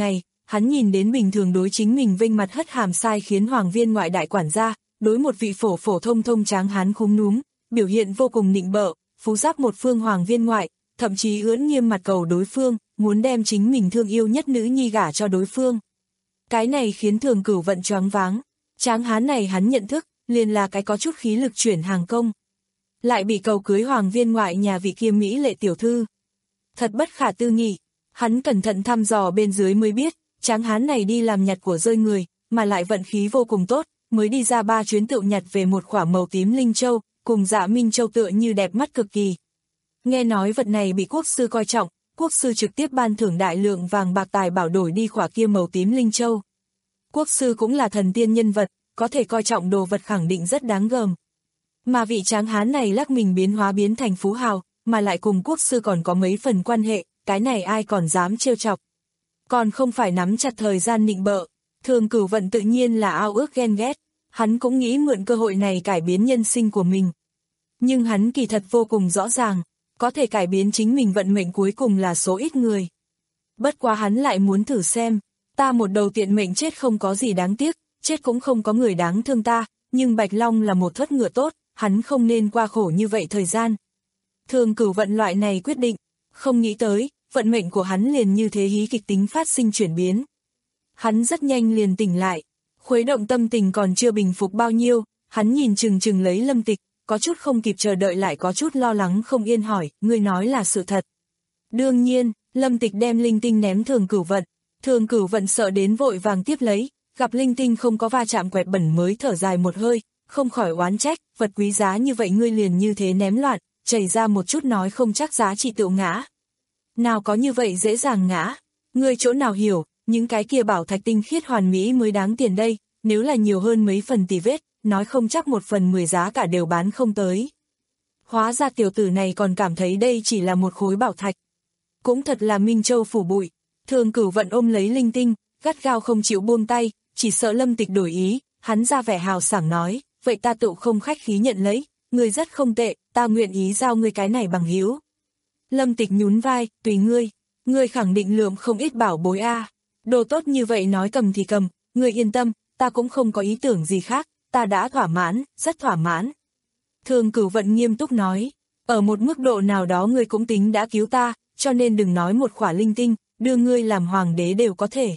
hắn nhìn đến bình thường đối chính mình vênh mặt hất hàm sai khiến Hoàng Viên Ngoại đại quản gia, đối một vị phổ phổ thông thông tráng hán khúm núm, biểu hiện vô cùng nịnh bợ, phú giáp một phương Hoàng Viên Ngoại, thậm chí ưỡn nghiêm mặt cầu đối phương, muốn đem chính mình thương yêu nhất nữ nhi gả cho đối phương. Cái này khiến Thường Cửu Vận choáng váng, tráng hán này hắn nhận thức, liền là cái có chút khí lực chuyển hàng công. Lại bị cầu cưới Hoàng Viên Ngoại nhà vị kia Mỹ lệ tiểu thư. Thật bất khả tư nghị, hắn cẩn thận thăm dò bên dưới mới biết, tráng hán này đi làm nhặt của rơi người, mà lại vận khí vô cùng tốt, mới đi ra ba chuyến tựu nhặt về một quả màu tím linh châu, cùng Dạ Minh Châu tựa như đẹp mắt cực kỳ. Nghe nói vật này bị quốc sư coi trọng, quốc sư trực tiếp ban thưởng đại lượng vàng bạc tài bảo đổi đi quả kia màu tím linh châu. Quốc sư cũng là thần tiên nhân vật, có thể coi trọng đồ vật khẳng định rất đáng gờm. Mà vị tráng hán này lắc mình biến hóa biến thành phú hào, mà lại cùng quốc sư còn có mấy phần quan hệ, cái này ai còn dám trêu chọc. Còn không phải nắm chặt thời gian nịnh bợ, Thường Cửu Vận tự nhiên là ao ước ghen ghét, hắn cũng nghĩ mượn cơ hội này cải biến nhân sinh của mình. Nhưng hắn kỳ thật vô cùng rõ ràng, có thể cải biến chính mình vận mệnh cuối cùng là số ít người. Bất quá hắn lại muốn thử xem, ta một đầu tiện mệnh chết không có gì đáng tiếc, chết cũng không có người đáng thương ta, nhưng Bạch Long là một thất ngựa tốt, hắn không nên qua khổ như vậy thời gian. Thường Cửu Vận loại này quyết định, không nghĩ tới, vận mệnh của hắn liền như thế hí kịch tính phát sinh chuyển biến. Hắn rất nhanh liền tỉnh lại, khuấy động tâm tình còn chưa bình phục bao nhiêu, hắn nhìn chừng chừng lấy Lâm Tịch, có chút không kịp chờ đợi lại có chút lo lắng không yên hỏi, ngươi nói là sự thật. Đương nhiên, Lâm Tịch đem linh tinh ném Thường Cửu Vận, Thường Cửu Vận sợ đến vội vàng tiếp lấy, gặp linh tinh không có va chạm quẹt bẩn mới thở dài một hơi, không khỏi oán trách, vật quý giá như vậy ngươi liền như thế ném loạn, chảy ra một chút nói không chắc giá trị tự ngã. Nào có như vậy dễ dàng ngã, ngươi chỗ nào hiểu, những cái kia bảo thạch tinh khiết hoàn mỹ mới đáng tiền đây, nếu là nhiều hơn mấy phần tì vết, nói không chắc một phần mười giá cả đều bán không tới. Hóa ra tiểu tử này còn cảm thấy đây chỉ là một khối bảo thạch. Cũng thật là Minh Châu phủ bụi, Thường Cửu Vận ôm lấy linh tinh, gắt gao không chịu buông tay, chỉ sợ Lâm Tịch đổi ý, hắn ra vẻ hào sảng nói, vậy ta tự không khách khí nhận lấy, ngươi rất không tệ, ta nguyện ý giao ngươi cái này bằng hữu. Lâm Tịch nhún vai, tùy ngươi, ngươi khẳng định lượm không ít bảo bối a. À. Đồ tốt như vậy nói cầm thì cầm, ngươi yên tâm, ta cũng không có ý tưởng gì khác, ta đã thỏa mãn, rất thỏa mãn. Thường Cửu Vận nghiêm túc nói, ở một mức độ nào đó ngươi cũng tính đã cứu ta, cho nên đừng nói một khỏa linh tinh, đưa ngươi làm hoàng đế đều có thể.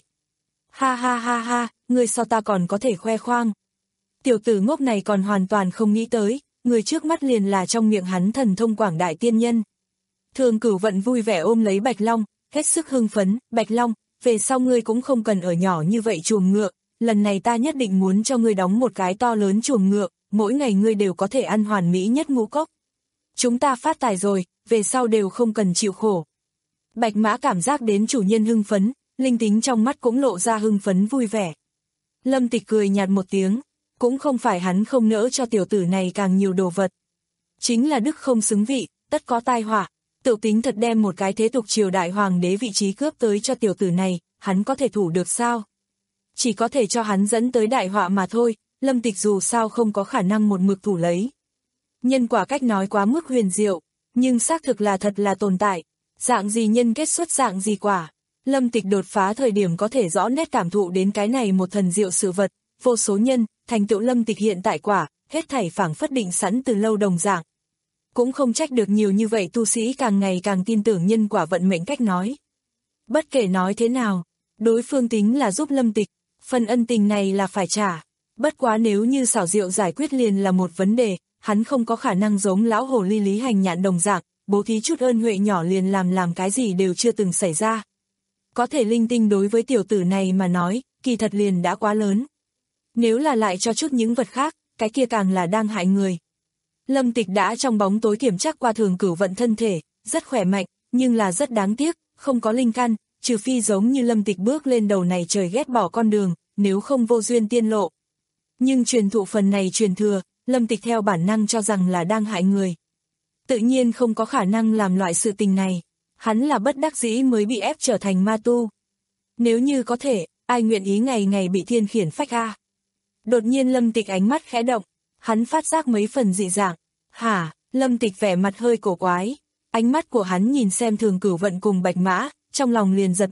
Ha ha ha ha, ngươi so ta còn có thể khoe khoang. Tiểu tử ngốc này còn hoàn toàn không nghĩ tới, người trước mắt liền là trong miệng hắn thần thông quảng đại tiên nhân. Thường Cửu Vận vui vẻ ôm lấy Bạch Long, hết sức hưng phấn, Bạch Long, về sau ngươi cũng không cần ở nhỏ như vậy chuồng ngựa, lần này ta nhất định muốn cho ngươi đóng một cái to lớn chuồng ngựa, mỗi ngày ngươi đều có thể ăn hoàn mỹ nhất ngũ cốc. Chúng ta phát tài rồi, về sau đều không cần chịu khổ. Bạch Mã cảm giác đến chủ nhân hưng phấn, linh tính trong mắt cũng lộ ra hưng phấn vui vẻ. Lâm Tịch cười nhạt một tiếng, cũng không phải hắn không nỡ cho tiểu tử này càng nhiều đồ vật. Chính là đức không xứng vị, tất có tai họa, tự tính thật đem một cái thế tục triều đại hoàng đế vị trí cướp tới cho tiểu tử này, hắn có thể thủ được sao? Chỉ có thể cho hắn dẫn tới đại họa mà thôi, Lâm Tịch dù sao không có khả năng một mực thủ lấy. Nhân quả cách nói quá mức huyền diệu, nhưng xác thực là thật là tồn tại, dạng gì nhân kết xuất dạng gì quả. Lâm Tịch đột phá thời điểm có thể rõ nét cảm thụ đến cái này một thần diệu sự vật, vô số nhân, thành tựu Lâm Tịch hiện tại quả, hết thảy phảng phất định sẵn từ lâu đồng dạng. Cũng không trách được nhiều như vậy tu sĩ càng ngày càng tin tưởng nhân quả vận mệnh cách nói. Bất kể nói thế nào, đối phương tính là giúp Lâm Tịch, phần ân tình này là phải trả. Bất quá nếu như xảo diệu giải quyết liền là một vấn đề, hắn không có khả năng giống lão hồ ly Lý Hành Nhạn đồng dạng, bố thí chút ơn huệ nhỏ liền làm làm cái gì đều chưa từng xảy ra. Có thể linh tinh đối với tiểu tử này mà nói, kỳ thật liền đã quá lớn. Nếu là lại cho chút những vật khác, cái kia càng là đang hại người. Lâm Tịch đã trong bóng tối kiểm tra qua Thường Cửu Vận thân thể, rất khỏe mạnh, nhưng là rất đáng tiếc, không có linh căn, trừ phi giống như Lâm Tịch bước lên đầu này trời ghét bỏ con đường, nếu không vô duyên tiên lộ. Nhưng truyền thụ phần này truyền thừa, Lâm Tịch theo bản năng cho rằng là đang hại người. Tự nhiên không có khả năng làm loại sự tình này, hắn là bất đắc dĩ mới bị ép trở thành ma tu. Nếu như có thể, ai nguyện ý ngày ngày bị thiên khiển phách a? Đột nhiên Lâm Tịch ánh mắt khẽ động, hắn phát giác mấy phần dị dạng. Hả? Lâm Tịch vẻ mặt hơi cổ quái, ánh mắt của hắn nhìn xem Thường Cửu Vận cùng Bạch Mã, trong lòng liền giật mình,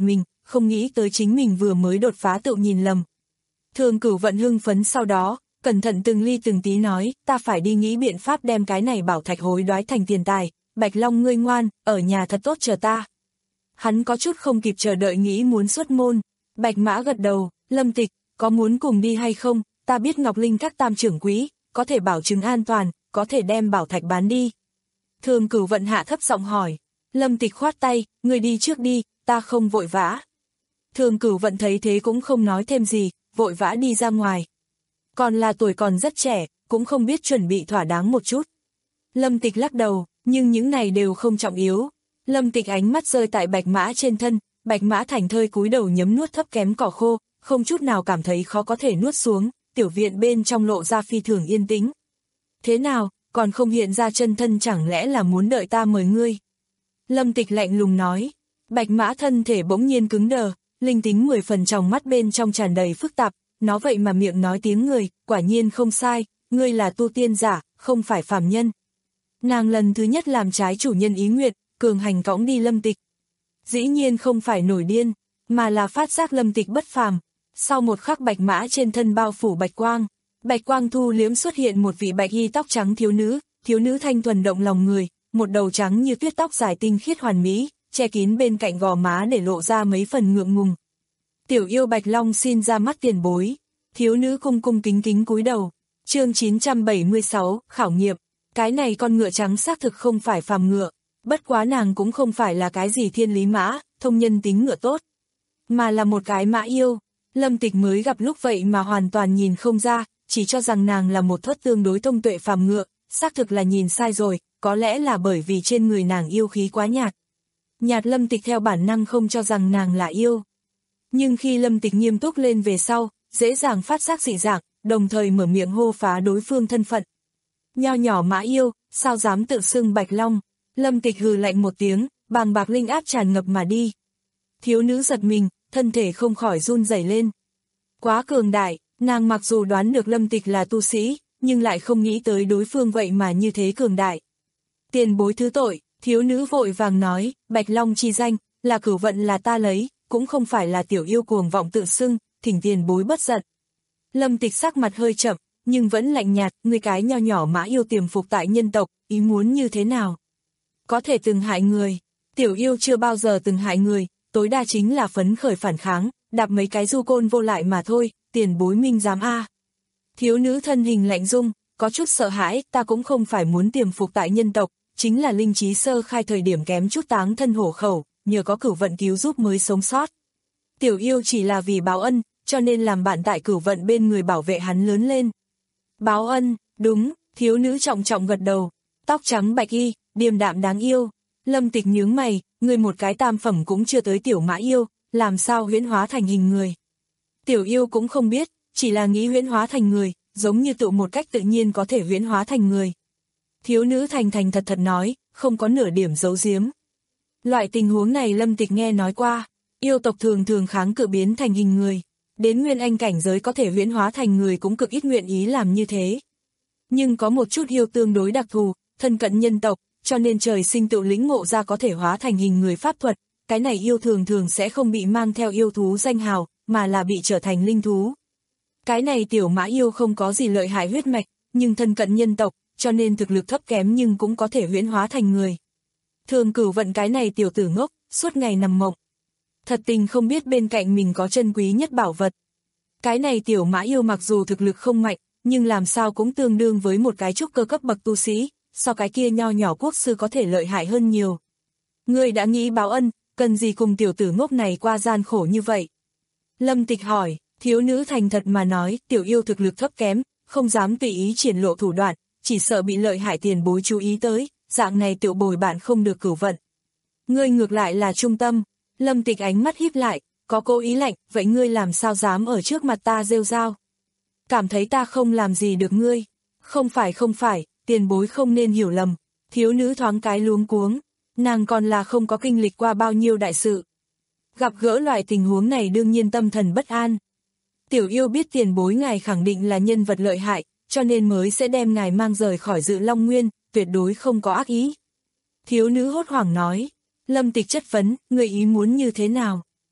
không nghĩ tới chính mình vừa mới đột phá tự nhìn lầm. Thường Cửu Vận hưng phấn sau đó, cẩn thận từng ly từng tí nói, ta phải đi nghĩ biện pháp đem cái này bảo thạch hối đoái thành tiền tài, Bạch Long ngươi ngoan, ở nhà thật tốt chờ ta. Hắn có chút không kịp chờ đợi nghĩ muốn xuất môn, Bạch Mã gật đầu, Lâm Tịch, có muốn cùng đi hay không, ta biết Ngọc Linh các tam trưởng quý, có thể bảo chứng an toàn, có thể đem bảo thạch bán đi. Thường Cửu Vận hạ thấp giọng hỏi, Lâm Tịch khoát tay, ngươi đi trước đi, ta không vội vã. Thường Cửu Vận thấy thế cũng không nói thêm gì, vội vã đi ra ngoài. Còn là tuổi còn rất trẻ, cũng không biết chuẩn bị thỏa đáng một chút. Lâm Tịch lắc đầu, nhưng những này đều không trọng yếu. Lâm Tịch ánh mắt rơi tại Bạch Mã trên thân, Bạch Mã thành thơi cúi đầu nhấm nuốt thấp kém cỏ khô, không chút nào cảm thấy khó có thể nuốt xuống, tiểu viện bên trong lộ ra phi thường yên tĩnh. Thế nào, còn không hiện ra chân thân chẳng lẽ là muốn đợi ta mời ngươi? Lâm Tịch lạnh lùng nói, Bạch Mã thân thể bỗng nhiên cứng đờ, linh tính mười phần trong mắt bên trong tràn đầy phức tạp, nó vậy mà miệng nói tiếng người, quả nhiên không sai, ngươi là tu tiên giả, không phải phàm nhân. Nàng lần thứ nhất làm trái chủ nhân ý nguyện, cường hành cõng đi Lâm Tịch. Dĩ nhiên không phải nổi điên, mà là phát giác Lâm Tịch bất phàm. Sau một khắc Bạch Mã trên thân bao phủ bạch quang, bạch quang thu liếm xuất hiện một vị bạch y tóc trắng thiếu nữ, thiếu nữ thanh thuần động lòng người, một đầu trắng như tuyết tóc dài tinh khiết hoàn mỹ, che kín bên cạnh gò má để lộ ra mấy phần ngượng ngùng. Tiểu yêu Bạch Long xin ra mắt tiền bối, thiếu nữ cung cung kính kính cúi đầu. Chương chín trăm bảy mươi sáu, khảo nghiệm, cái này con ngựa trắng xác thực không phải phàm ngựa, bất quá nàng cũng không phải là cái gì thiên lý mã, thông nhân tính ngựa tốt, mà là một cái mã yêu. Lâm Tịch mới gặp lúc vậy mà hoàn toàn nhìn không ra, chỉ cho rằng nàng là một thất tương đối thông tuệ phàm ngựa, xác thực là nhìn sai rồi, có lẽ là bởi vì trên người nàng yêu khí quá nhạt. Nhạt Lâm Tịch theo bản năng không cho rằng nàng là yêu. Nhưng khi Lâm Tịch nghiêm túc lên về sau, dễ dàng phát giác dị dạng, đồng thời mở miệng hô phá đối phương thân phận. Nho nhỏ mã yêu, sao dám tự xưng Bạch Long? Lâm Tịch hừ lạnh một tiếng, bàng bạc linh áp tràn ngập mà đi. Thiếu nữ giật mình, thân thể không khỏi run rẩy lên. Quá cường đại, nàng mặc dù đoán được Lâm Tịch là tu sĩ, nhưng lại không nghĩ tới đối phương vậy mà như thế cường đại. Tiền bối thứ tội, thiếu nữ vội vàng nói, Bạch Long chi danh, là Cửu Vận là ta lấy, cũng không phải là tiểu yêu cuồng vọng tự xưng, thỉnh tiền bối bất giận. Lâm Tịch sắc mặt hơi chậm, nhưng vẫn lạnh nhạt, ngươi cái nho nhỏ mã yêu tiềm phục tại nhân tộc, ý muốn như thế nào? Có thể từng hại người, tiểu yêu chưa bao giờ từng hại người, tối đa chính là phấn khởi phản kháng, đạp mấy cái du côn vô lại mà thôi, tiền bối minh dám a. Thiếu nữ thân hình lạnh rung, có chút sợ hãi, ta cũng không phải muốn tiềm phục tại nhân tộc, chính là linh trí sơ khai thời điểm kém chút táng thân hổ khẩu, nhờ có Cửu Vận cứu giúp mới sống sót. Tiểu yêu chỉ là vì báo ân, cho nên làm bạn tại Cửu Vận bên người bảo vệ hắn lớn lên. Báo ân, đúng, thiếu nữ trọng trọng gật đầu, tóc trắng bạch y, điềm đạm đáng yêu. Lâm Tịch nhướng mày, người một cái tam phẩm cũng chưa tới tiểu mã yêu, làm sao huyễn hóa thành hình người. Tiểu yêu cũng không biết, chỉ là nghĩ huyễn hóa thành người, giống như tự một cách tự nhiên có thể huyễn hóa thành người. Thiếu nữ thành thành thật thật nói, không có nửa điểm giấu giếm. Loại tình huống này Lâm Tịch nghe nói qua, yêu tộc thường thường kháng cự biến thành hình người, đến nguyên anh cảnh giới có thể huyễn hóa thành người cũng cực ít nguyện ý làm như thế. Nhưng có một chút yêu tương đối đặc thù, thân cận nhân tộc, cho nên trời sinh tự lĩnh ngộ ra có thể hóa thành hình người pháp thuật, cái này yêu thường thường sẽ không bị mang theo yêu thú danh hào, mà là bị trở thành linh thú. Cái này tiểu mã yêu không có gì lợi hại huyết mạch, nhưng thân cận nhân tộc, cho nên thực lực thấp kém nhưng cũng có thể huyễn hóa thành người. Thường Cửu Vận cái này tiểu tử ngốc, suốt ngày nằm mộng. Thật tình không biết bên cạnh mình có chân quý nhất bảo vật. Cái này tiểu mã yêu mặc dù thực lực không mạnh, nhưng làm sao cũng tương đương với một cái trúc cơ cấp bậc tu sĩ, so cái kia nho nhỏ quốc sư có thể lợi hại hơn nhiều. Ngươi đã nghĩ báo ân, cần gì cùng tiểu tử ngốc này qua gian khổ như vậy? Lâm Tịch hỏi, thiếu nữ thành thật mà nói, tiểu yêu thực lực thấp kém, không dám tùy ý triển lộ thủ đoạn, chỉ sợ bị lợi hại tiền bối chú ý tới, dạng này tiểu bồi bạn không được Cửu Vận. Ngươi ngược lại là trung tâm. Lâm Tịch ánh mắt híp lại, có cố ý lạnh, vậy ngươi làm sao dám ở trước mặt ta rêu rao? Cảm thấy ta không làm gì được ngươi? Không phải không phải, tiền bối không nên hiểu lầm. Thiếu nữ thoáng cái luống cuống, nàng còn là không có kinh lịch qua bao nhiêu đại sự. Gặp gỡ loại tình huống này đương nhiên tâm thần bất an. Tiểu yêu biết tiền bối ngài khẳng định là nhân vật lợi hại, cho nên mới sẽ đem ngài mang rời khỏi Dự Long Nguyên, tuyệt đối không có ác ý. Thiếu nữ hốt hoảng nói. Lâm Tịch chất vấn, người ý muốn như thế nào?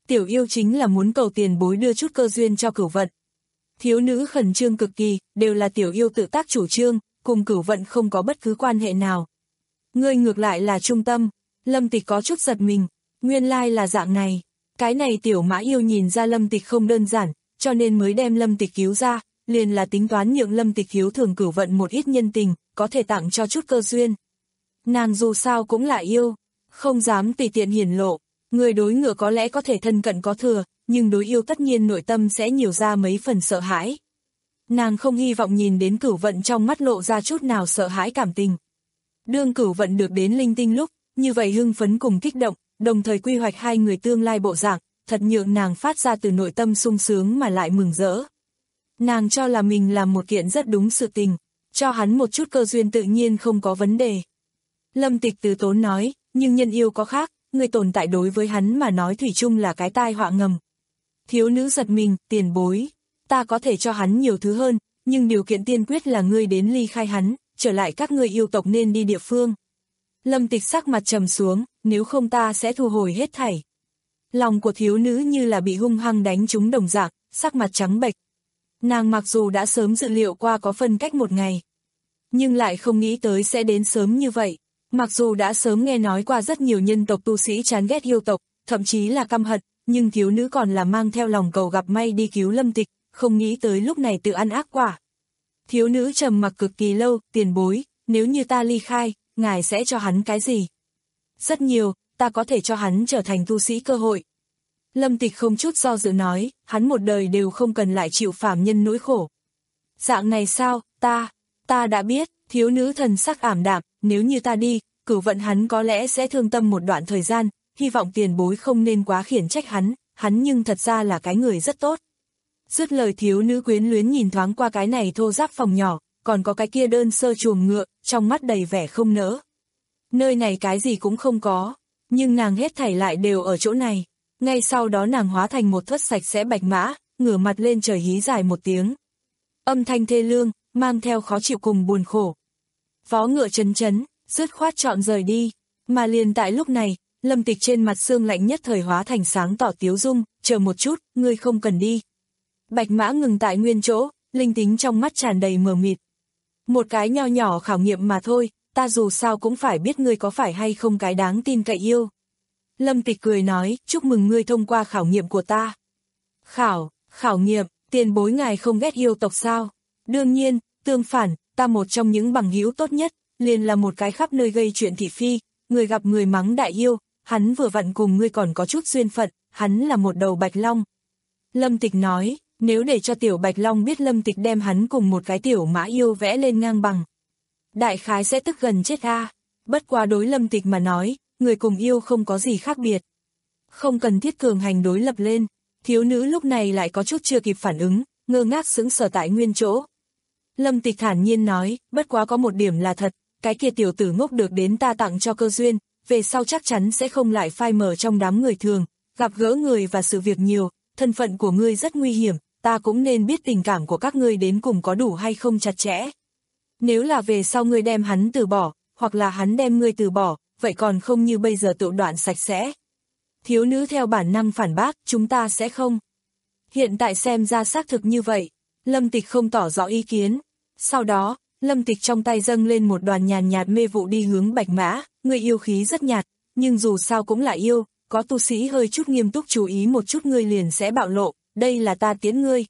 tiểu yêu chính là muốn cầu tiền bối đưa chút cơ duyên cho Cửu Vận. Thiếu nữ khẩn trương cực kỳ, đều là tiểu yêu tự tác chủ trương, cùng Cửu Vận không có bất cứ quan hệ nào. Ngươi ngược lại là trung tâm, Lâm Tịch có chút giật mình, nguyên lai là dạng này. Cái này tiểu mã yêu nhìn ra Lâm Tịch không đơn giản, cho nên mới đem Lâm Tịch cứu ra, liền là tính toán nhượng Lâm Tịch hiếu thường Cửu Vận một ít nhân tình, có thể tặng cho chút cơ duyên. Nàng dù sao cũng là yêu, không dám tùy tiện hiển lộ, người đối ngựa có lẽ có thể thân cận có thừa, nhưng đối yêu tất nhiên nội tâm sẽ nhiều ra mấy phần sợ hãi. Nàng không hy vọng nhìn đến Cửu Vận trong mắt lộ ra chút nào sợ hãi cảm tình. Đương Cửu Vận được đến linh tinh lúc, như vậy hưng phấn cùng kích động, đồng thời quy hoạch hai người tương lai bộ dạng, thật nhượng nàng phát ra từ nội tâm sung sướng mà lại mừng rỡ. Nàng cho là mình làm một kiện rất đúng sự tình, cho hắn một chút cơ duyên tự nhiên không có vấn đề. Lâm Tịch từ tốn nói, nhưng nhân yêu có khác, người tồn tại đối với hắn mà nói thủy chung là cái tai họa ngầm. Thiếu nữ giật mình, tiền bối, ta có thể cho hắn nhiều thứ hơn, nhưng điều kiện tiên quyết là ngươi đến ly khai hắn, trở lại các ngươi yêu tộc nên đi địa phương. Lâm Tịch sắc mặt trầm xuống, nếu không ta sẽ thu hồi hết thảy. Lòng của thiếu nữ như là bị hung hăng đánh trúng đồng dạng, sắc mặt trắng bệch. Nàng mặc dù đã sớm dự liệu qua có phân cách một ngày, nhưng lại không nghĩ tới sẽ đến sớm như vậy. Mặc dù đã sớm nghe nói qua rất nhiều nhân tộc tu sĩ chán ghét yêu tộc, thậm chí là căm hận, nhưng thiếu nữ còn là mang theo lòng cầu gặp may đi cứu Lâm Tịch, không nghĩ tới lúc này tự ăn ác quả. Thiếu nữ trầm mặc cực kỳ lâu, tiền bối, nếu như ta ly khai, ngài sẽ cho hắn cái gì? Rất nhiều, ta có thể cho hắn trở thành tu sĩ cơ hội. Lâm Tịch không chút do dự nói, hắn một đời đều không cần lại chịu phàm nhân nỗi khổ. Dạng này sao, ta, ta đã biết, thiếu nữ thần sắc ảm đạm, nếu như ta đi, Cửu Vận hắn có lẽ sẽ thương tâm một đoạn thời gian, hy vọng tiền bối không nên quá khiển trách hắn, hắn nhưng thật ra là cái người rất tốt. Dứt lời thiếu nữ quyến luyến nhìn thoáng qua cái này thô ráp phòng nhỏ, còn có cái kia đơn sơ chuồng ngựa, trong mắt đầy vẻ không nỡ. Nơi này cái gì cũng không có, nhưng nàng hết thảy lại đều ở chỗ này. Ngay sau đó nàng hóa thành một thất sạch sẽ bạch mã, ngửa mặt lên trời hí dài một tiếng. Âm thanh thê lương, mang theo khó chịu cùng buồn khổ. Vó ngựa chấn chấn, dứt khoát chọn rời đi. Mà liền tại lúc này, Lâm Tịch trên mặt xương lạnh nhất thời hóa thành sáng tỏ tiếu dung, chờ một chút, ngươi không cần đi. Bạch mã ngừng tại nguyên chỗ, linh tính trong mắt tràn đầy mờ mịt. Một cái nho nhỏ khảo nghiệm mà thôi, ta dù sao cũng phải biết ngươi có phải hay không cái đáng tin cậy yêu. Lâm Tịch cười nói, chúc mừng ngươi thông qua khảo nghiệm của ta. Khảo, khảo nghiệm, tiền bối ngài không ghét yêu tộc sao? Đương nhiên, tương phản, ta một trong những bằng hữu tốt nhất, liền là một cái khắp nơi gây chuyện thị phi, người gặp người mắng đại yêu, hắn vừa vặn cùng ngươi còn có chút duyên phận, hắn là một đầu bạch long. Lâm Tịch nói, nếu để cho tiểu bạch long biết Lâm Tịch đem hắn cùng một cái tiểu mã yêu vẽ lên ngang bằng, đại khái sẽ tức gần chết a. Bất quá đối Lâm Tịch mà nói, người cùng yêu không có gì khác biệt. Không cần thiết cường hành đối lập lên, thiếu nữ lúc này lại có chút chưa kịp phản ứng, ngơ ngác sững sờ tại nguyên chỗ. Lâm Tịch thản nhiên nói, bất quá có một điểm là thật, cái kia tiểu tử ngốc được đến ta tặng cho cơ duyên, về sau chắc chắn sẽ không lại phai mờ trong đám người thường, gặp gỡ người và sự việc nhiều, thân phận của ngươi rất nguy hiểm, ta cũng nên biết tình cảm của các ngươi đến cùng có đủ hay không chặt chẽ. Nếu là về sau ngươi đem hắn từ bỏ, hoặc là hắn đem ngươi từ bỏ, vậy còn không như bây giờ tự đoạn sạch sẽ. Thiếu nữ theo bản năng phản bác, chúng ta sẽ không. Hiện tại xem ra xác thực như vậy, Lâm Tịch không tỏ rõ ý kiến. Sau đó, Lâm Tịch trong tay dâng lên một đoàn nhàn nhạt mê vụ đi hướng bạch mã, người yêu khí rất nhạt, nhưng dù sao cũng là yêu, có tu sĩ hơi chút nghiêm túc chú ý một chút ngươi liền sẽ bạo lộ, đây là ta tiến ngươi.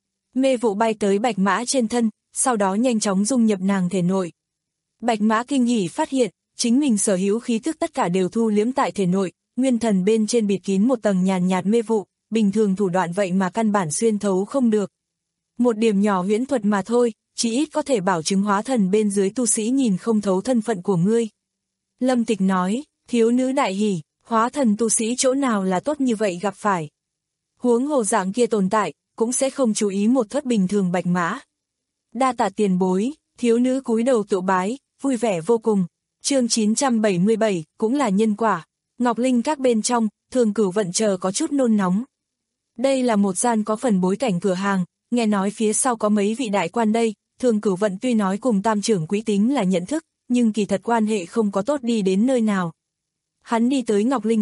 Mê vụ bay tới bạch mã trên thân, sau đó nhanh chóng dung nhập nàng thể nội. Bạch mã kinh hỉ phát hiện, chính mình sở hữu khí thức tất cả đều thu liếm tại thể nội, nguyên thần bên trên bịt kín một tầng nhàn nhạt mê vụ, bình thường thủ đoạn vậy mà căn bản xuyên thấu không được. Một điểm nhỏ huyễn thuật mà thôi, chỉ ít có thể bảo chứng hóa thần bên dưới tu sĩ nhìn không thấu thân phận của ngươi. Lâm Tịch nói, thiếu nữ đại hỉ, hóa thần tu sĩ chỗ nào là tốt như vậy gặp phải. Huống hồ dạng kia tồn tại, cũng sẽ không chú ý một thất bình thường bạch mã. Đa tạ tiền bối, thiếu nữ cúi đầu tụ bái, vui vẻ vô cùng. Chương chín trăm bảy mươi bảy, cũng là nhân quả. Ngọc Linh các bên trong, Thường Cửu Vận chờ có chút nôn nóng. Đây là một gian có phần bối cảnh cửa hàng, nghe nói phía sau có mấy vị đại quan đây, Thường Cửu Vận tuy nói cùng tam trưởng quỹ tính là nhận thức, nhưng kỳ thật quan hệ không có tốt đi đến nơi nào. Hắn đi tới Ngọc Linh các,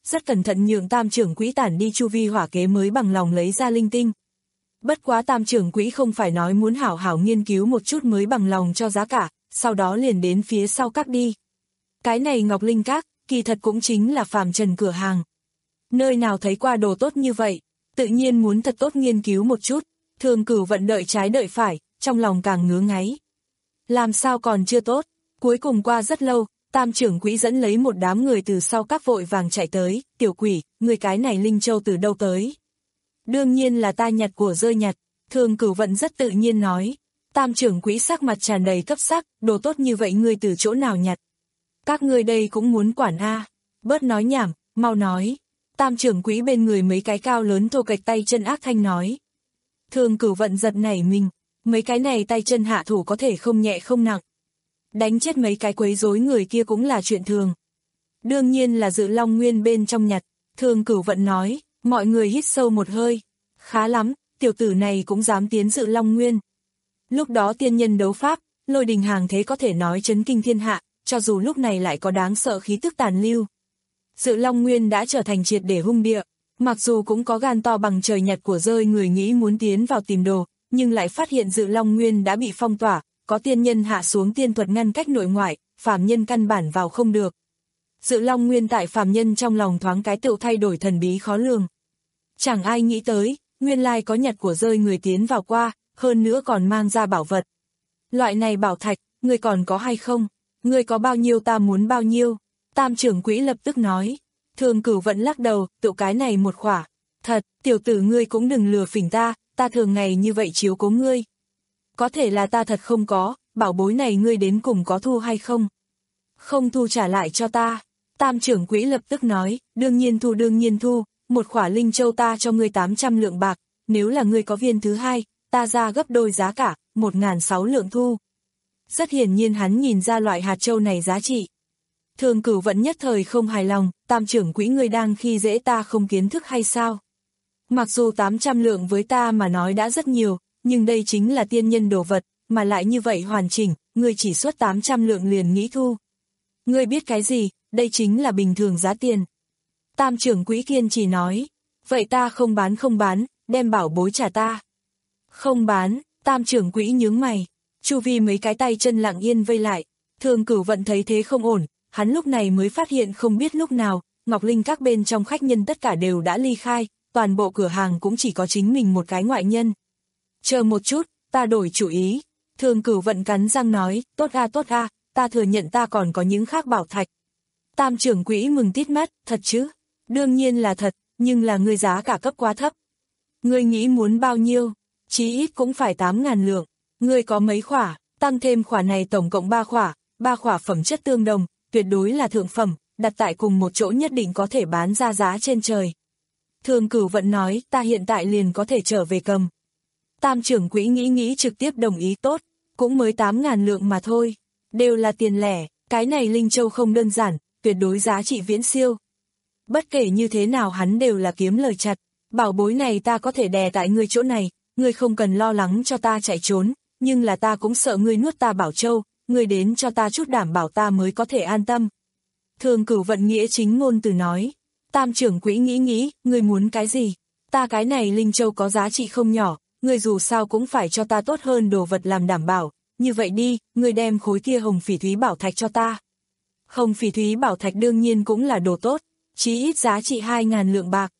rất cẩn thận nhường tam trưởng quỹ tản đi chu vi hỏa kế mới bằng lòng lấy ra linh tinh. Bất quá tam trưởng quỹ không phải nói muốn hảo hảo nghiên cứu một chút mới bằng lòng cho giá cả, sau đó liền đến phía sau các đi. Cái này Ngọc Linh Các, kỳ thật cũng chính là phàm trần cửa hàng. Nơi nào thấy qua đồ tốt như vậy, tự nhiên muốn thật tốt nghiên cứu một chút, Thường Cửu Vận đợi trái đợi phải, trong lòng càng ngứa ngáy. Làm sao còn chưa tốt, cuối cùng qua rất lâu, tam trưởng quỹ dẫn lấy một đám người từ sau các vội vàng chạy tới, tiểu quỷ, người cái này Linh Châu từ đâu tới? Đương nhiên là ta nhặt của rơi nhặt, Thường Cửu Vận rất tự nhiên nói. Tam trưởng quỹ sắc mặt tràn đầy cấp sắc, đồ tốt như vậy ngươi từ chỗ nào nhặt? Các ngươi đây cũng muốn quản a? Bớt nói nhảm, mau nói. Tam trưởng quỹ bên người mấy cái cao lớn thô kệch tay chân ác thanh nói. Thường Cửu Vận giật nảy mình, mấy cái này tay chân hạ thủ có thể không nhẹ không nặng. Đánh chết mấy cái quấy rối người kia cũng là chuyện thường. Đương nhiên là Dự Long Nguyên bên trong nhặt, Thường Cửu Vận nói, mọi người hít sâu một hơi. Khá lắm, tiểu tử này cũng dám tiến Dự Long Nguyên. Lúc đó tiên nhân đấu pháp, lôi đình hàng thế có thể nói chấn kinh thiên hạ, cho dù lúc này lại có đáng sợ khí tức tàn lưu. Dự Long Nguyên đã trở thành triệt để hung địa, mặc dù cũng có gan to bằng trời nhặt của rơi người nghĩ muốn tiến vào tìm đồ, nhưng lại phát hiện Dự Long Nguyên đã bị phong tỏa, có tiên nhân hạ xuống tiên thuật ngăn cách nội ngoại, phàm nhân căn bản vào không được. Dự Long Nguyên tại phàm nhân trong lòng thoáng cái tựu thay đổi thần bí khó lường. Chẳng ai nghĩ tới, nguyên lai có nhặt của rơi người tiến vào qua, hơn nữa còn mang ra bảo vật. Loại này bảo thạch, người còn có hay không? Người có bao nhiêu ta muốn bao nhiêu? Tam trưởng quỹ lập tức nói. Thường Cửu Vận lắc đầu, tự cái này một khỏa. Thật, tiểu tử ngươi cũng đừng lừa phỉnh ta, ta thường ngày như vậy chiếu cố ngươi. Có thể là ta thật không có, bảo bối này ngươi đến cùng có thu hay không? Không thu trả lại cho ta. Tam trưởng quỹ lập tức nói, đương nhiên thu đương nhiên thu, một khỏa linh châu ta cho ngươi tám trăm lượng bạc, nếu là ngươi có viên thứ hai, ta ra gấp đôi giá cả, một nghìn sáu lượng thu. Rất hiển nhiên hắn nhìn ra loại hạt châu này giá trị. Thường Cửu Vận nhất thời không hài lòng, tam trưởng quỹ ngươi đang khi dễ ta không kiến thức hay sao? Mặc dù tám trăm lượng với ta mà nói đã rất nhiều, nhưng đây chính là tiên nhân đồ vật, mà lại như vậy hoàn chỉnh, ngươi chỉ xuất tám trăm lượng liền nghĩ thu. Ngươi biết cái gì, đây chính là bình thường giá tiền. Tam trưởng quỹ kiên chỉ nói, vậy ta không bán không bán, đem bảo bối trả ta. Không bán, tam trưởng quỹ nhướng mày, chu vi mấy cái tay chân lặng yên vây lại, Thường Cửu Vận thấy thế không ổn, hắn lúc này mới phát hiện không biết lúc nào, Ngọc Linh Các bên trong khách nhân tất cả đều đã ly khai, toàn bộ cửa hàng cũng chỉ có chính mình một cái ngoại nhân. Chờ một chút, ta đổi chủ ý. Thường Cửu Vận cắn răng nói, tốt a tốt a, ta thừa nhận ta còn có những khác bảo thạch. Tam trưởng quỹ mừng tít mắt, thật chứ? Đương nhiên là thật, nhưng là ngươi giá cả cấp quá thấp. Ngươi nghĩ muốn bao nhiêu? Chí ít cũng phải tám ngàn lượng. Ngươi có mấy khỏa, tăng thêm khỏa này tổng cộng ba khỏa, ba khỏa phẩm chất tương đồng, tuyệt đối là thượng phẩm, đặt tại cùng một chỗ nhất định có thể bán ra giá trên trời. Thường Cửu Vận nói, ta hiện tại liền có thể trở về cầm. Tam trưởng quỹ nghĩ nghĩ trực tiếp đồng ý tốt, cũng mới tám ngàn lượng mà thôi, đều là tiền lẻ, cái này Linh Châu không đơn giản, tuyệt đối giá trị viễn siêu. Bất kể như thế nào hắn đều là kiếm lời chặt, bảo bối này ta có thể đè tại ngươi chỗ này, ngươi không cần lo lắng cho ta chạy trốn, nhưng là ta cũng sợ ngươi nuốt ta Bảo Châu, ngươi đến cho ta chút đảm bảo ta mới có thể an tâm. Thường Cửu Vận nghĩa chính ngôn từ nói, tam trưởng quỹ nghĩ nghĩ, ngươi muốn cái gì? Ta cái này Linh Châu có giá trị không nhỏ, ngươi dù sao cũng phải cho ta tốt hơn đồ vật làm đảm bảo, như vậy đi, ngươi đem khối kia hồng phỉ thúy bảo thạch cho ta. Hồng phỉ thúy bảo thạch đương nhiên cũng là đồ tốt, chí ít giá trị hai ngàn lượng bạc.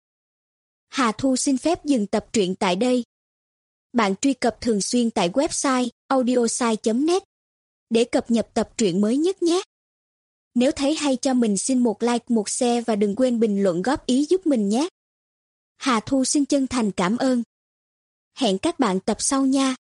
Hà Thu xin phép dừng tập truyện tại đây. Bạn truy cập thường xuyên tại website audiosai chấm net để cập nhật tập truyện mới nhất nhé. Nếu thấy hay cho mình xin một like, một share và đừng quên bình luận góp ý giúp mình nhé. Hà Thu xin chân thành cảm ơn. Hẹn các bạn tập sau nha.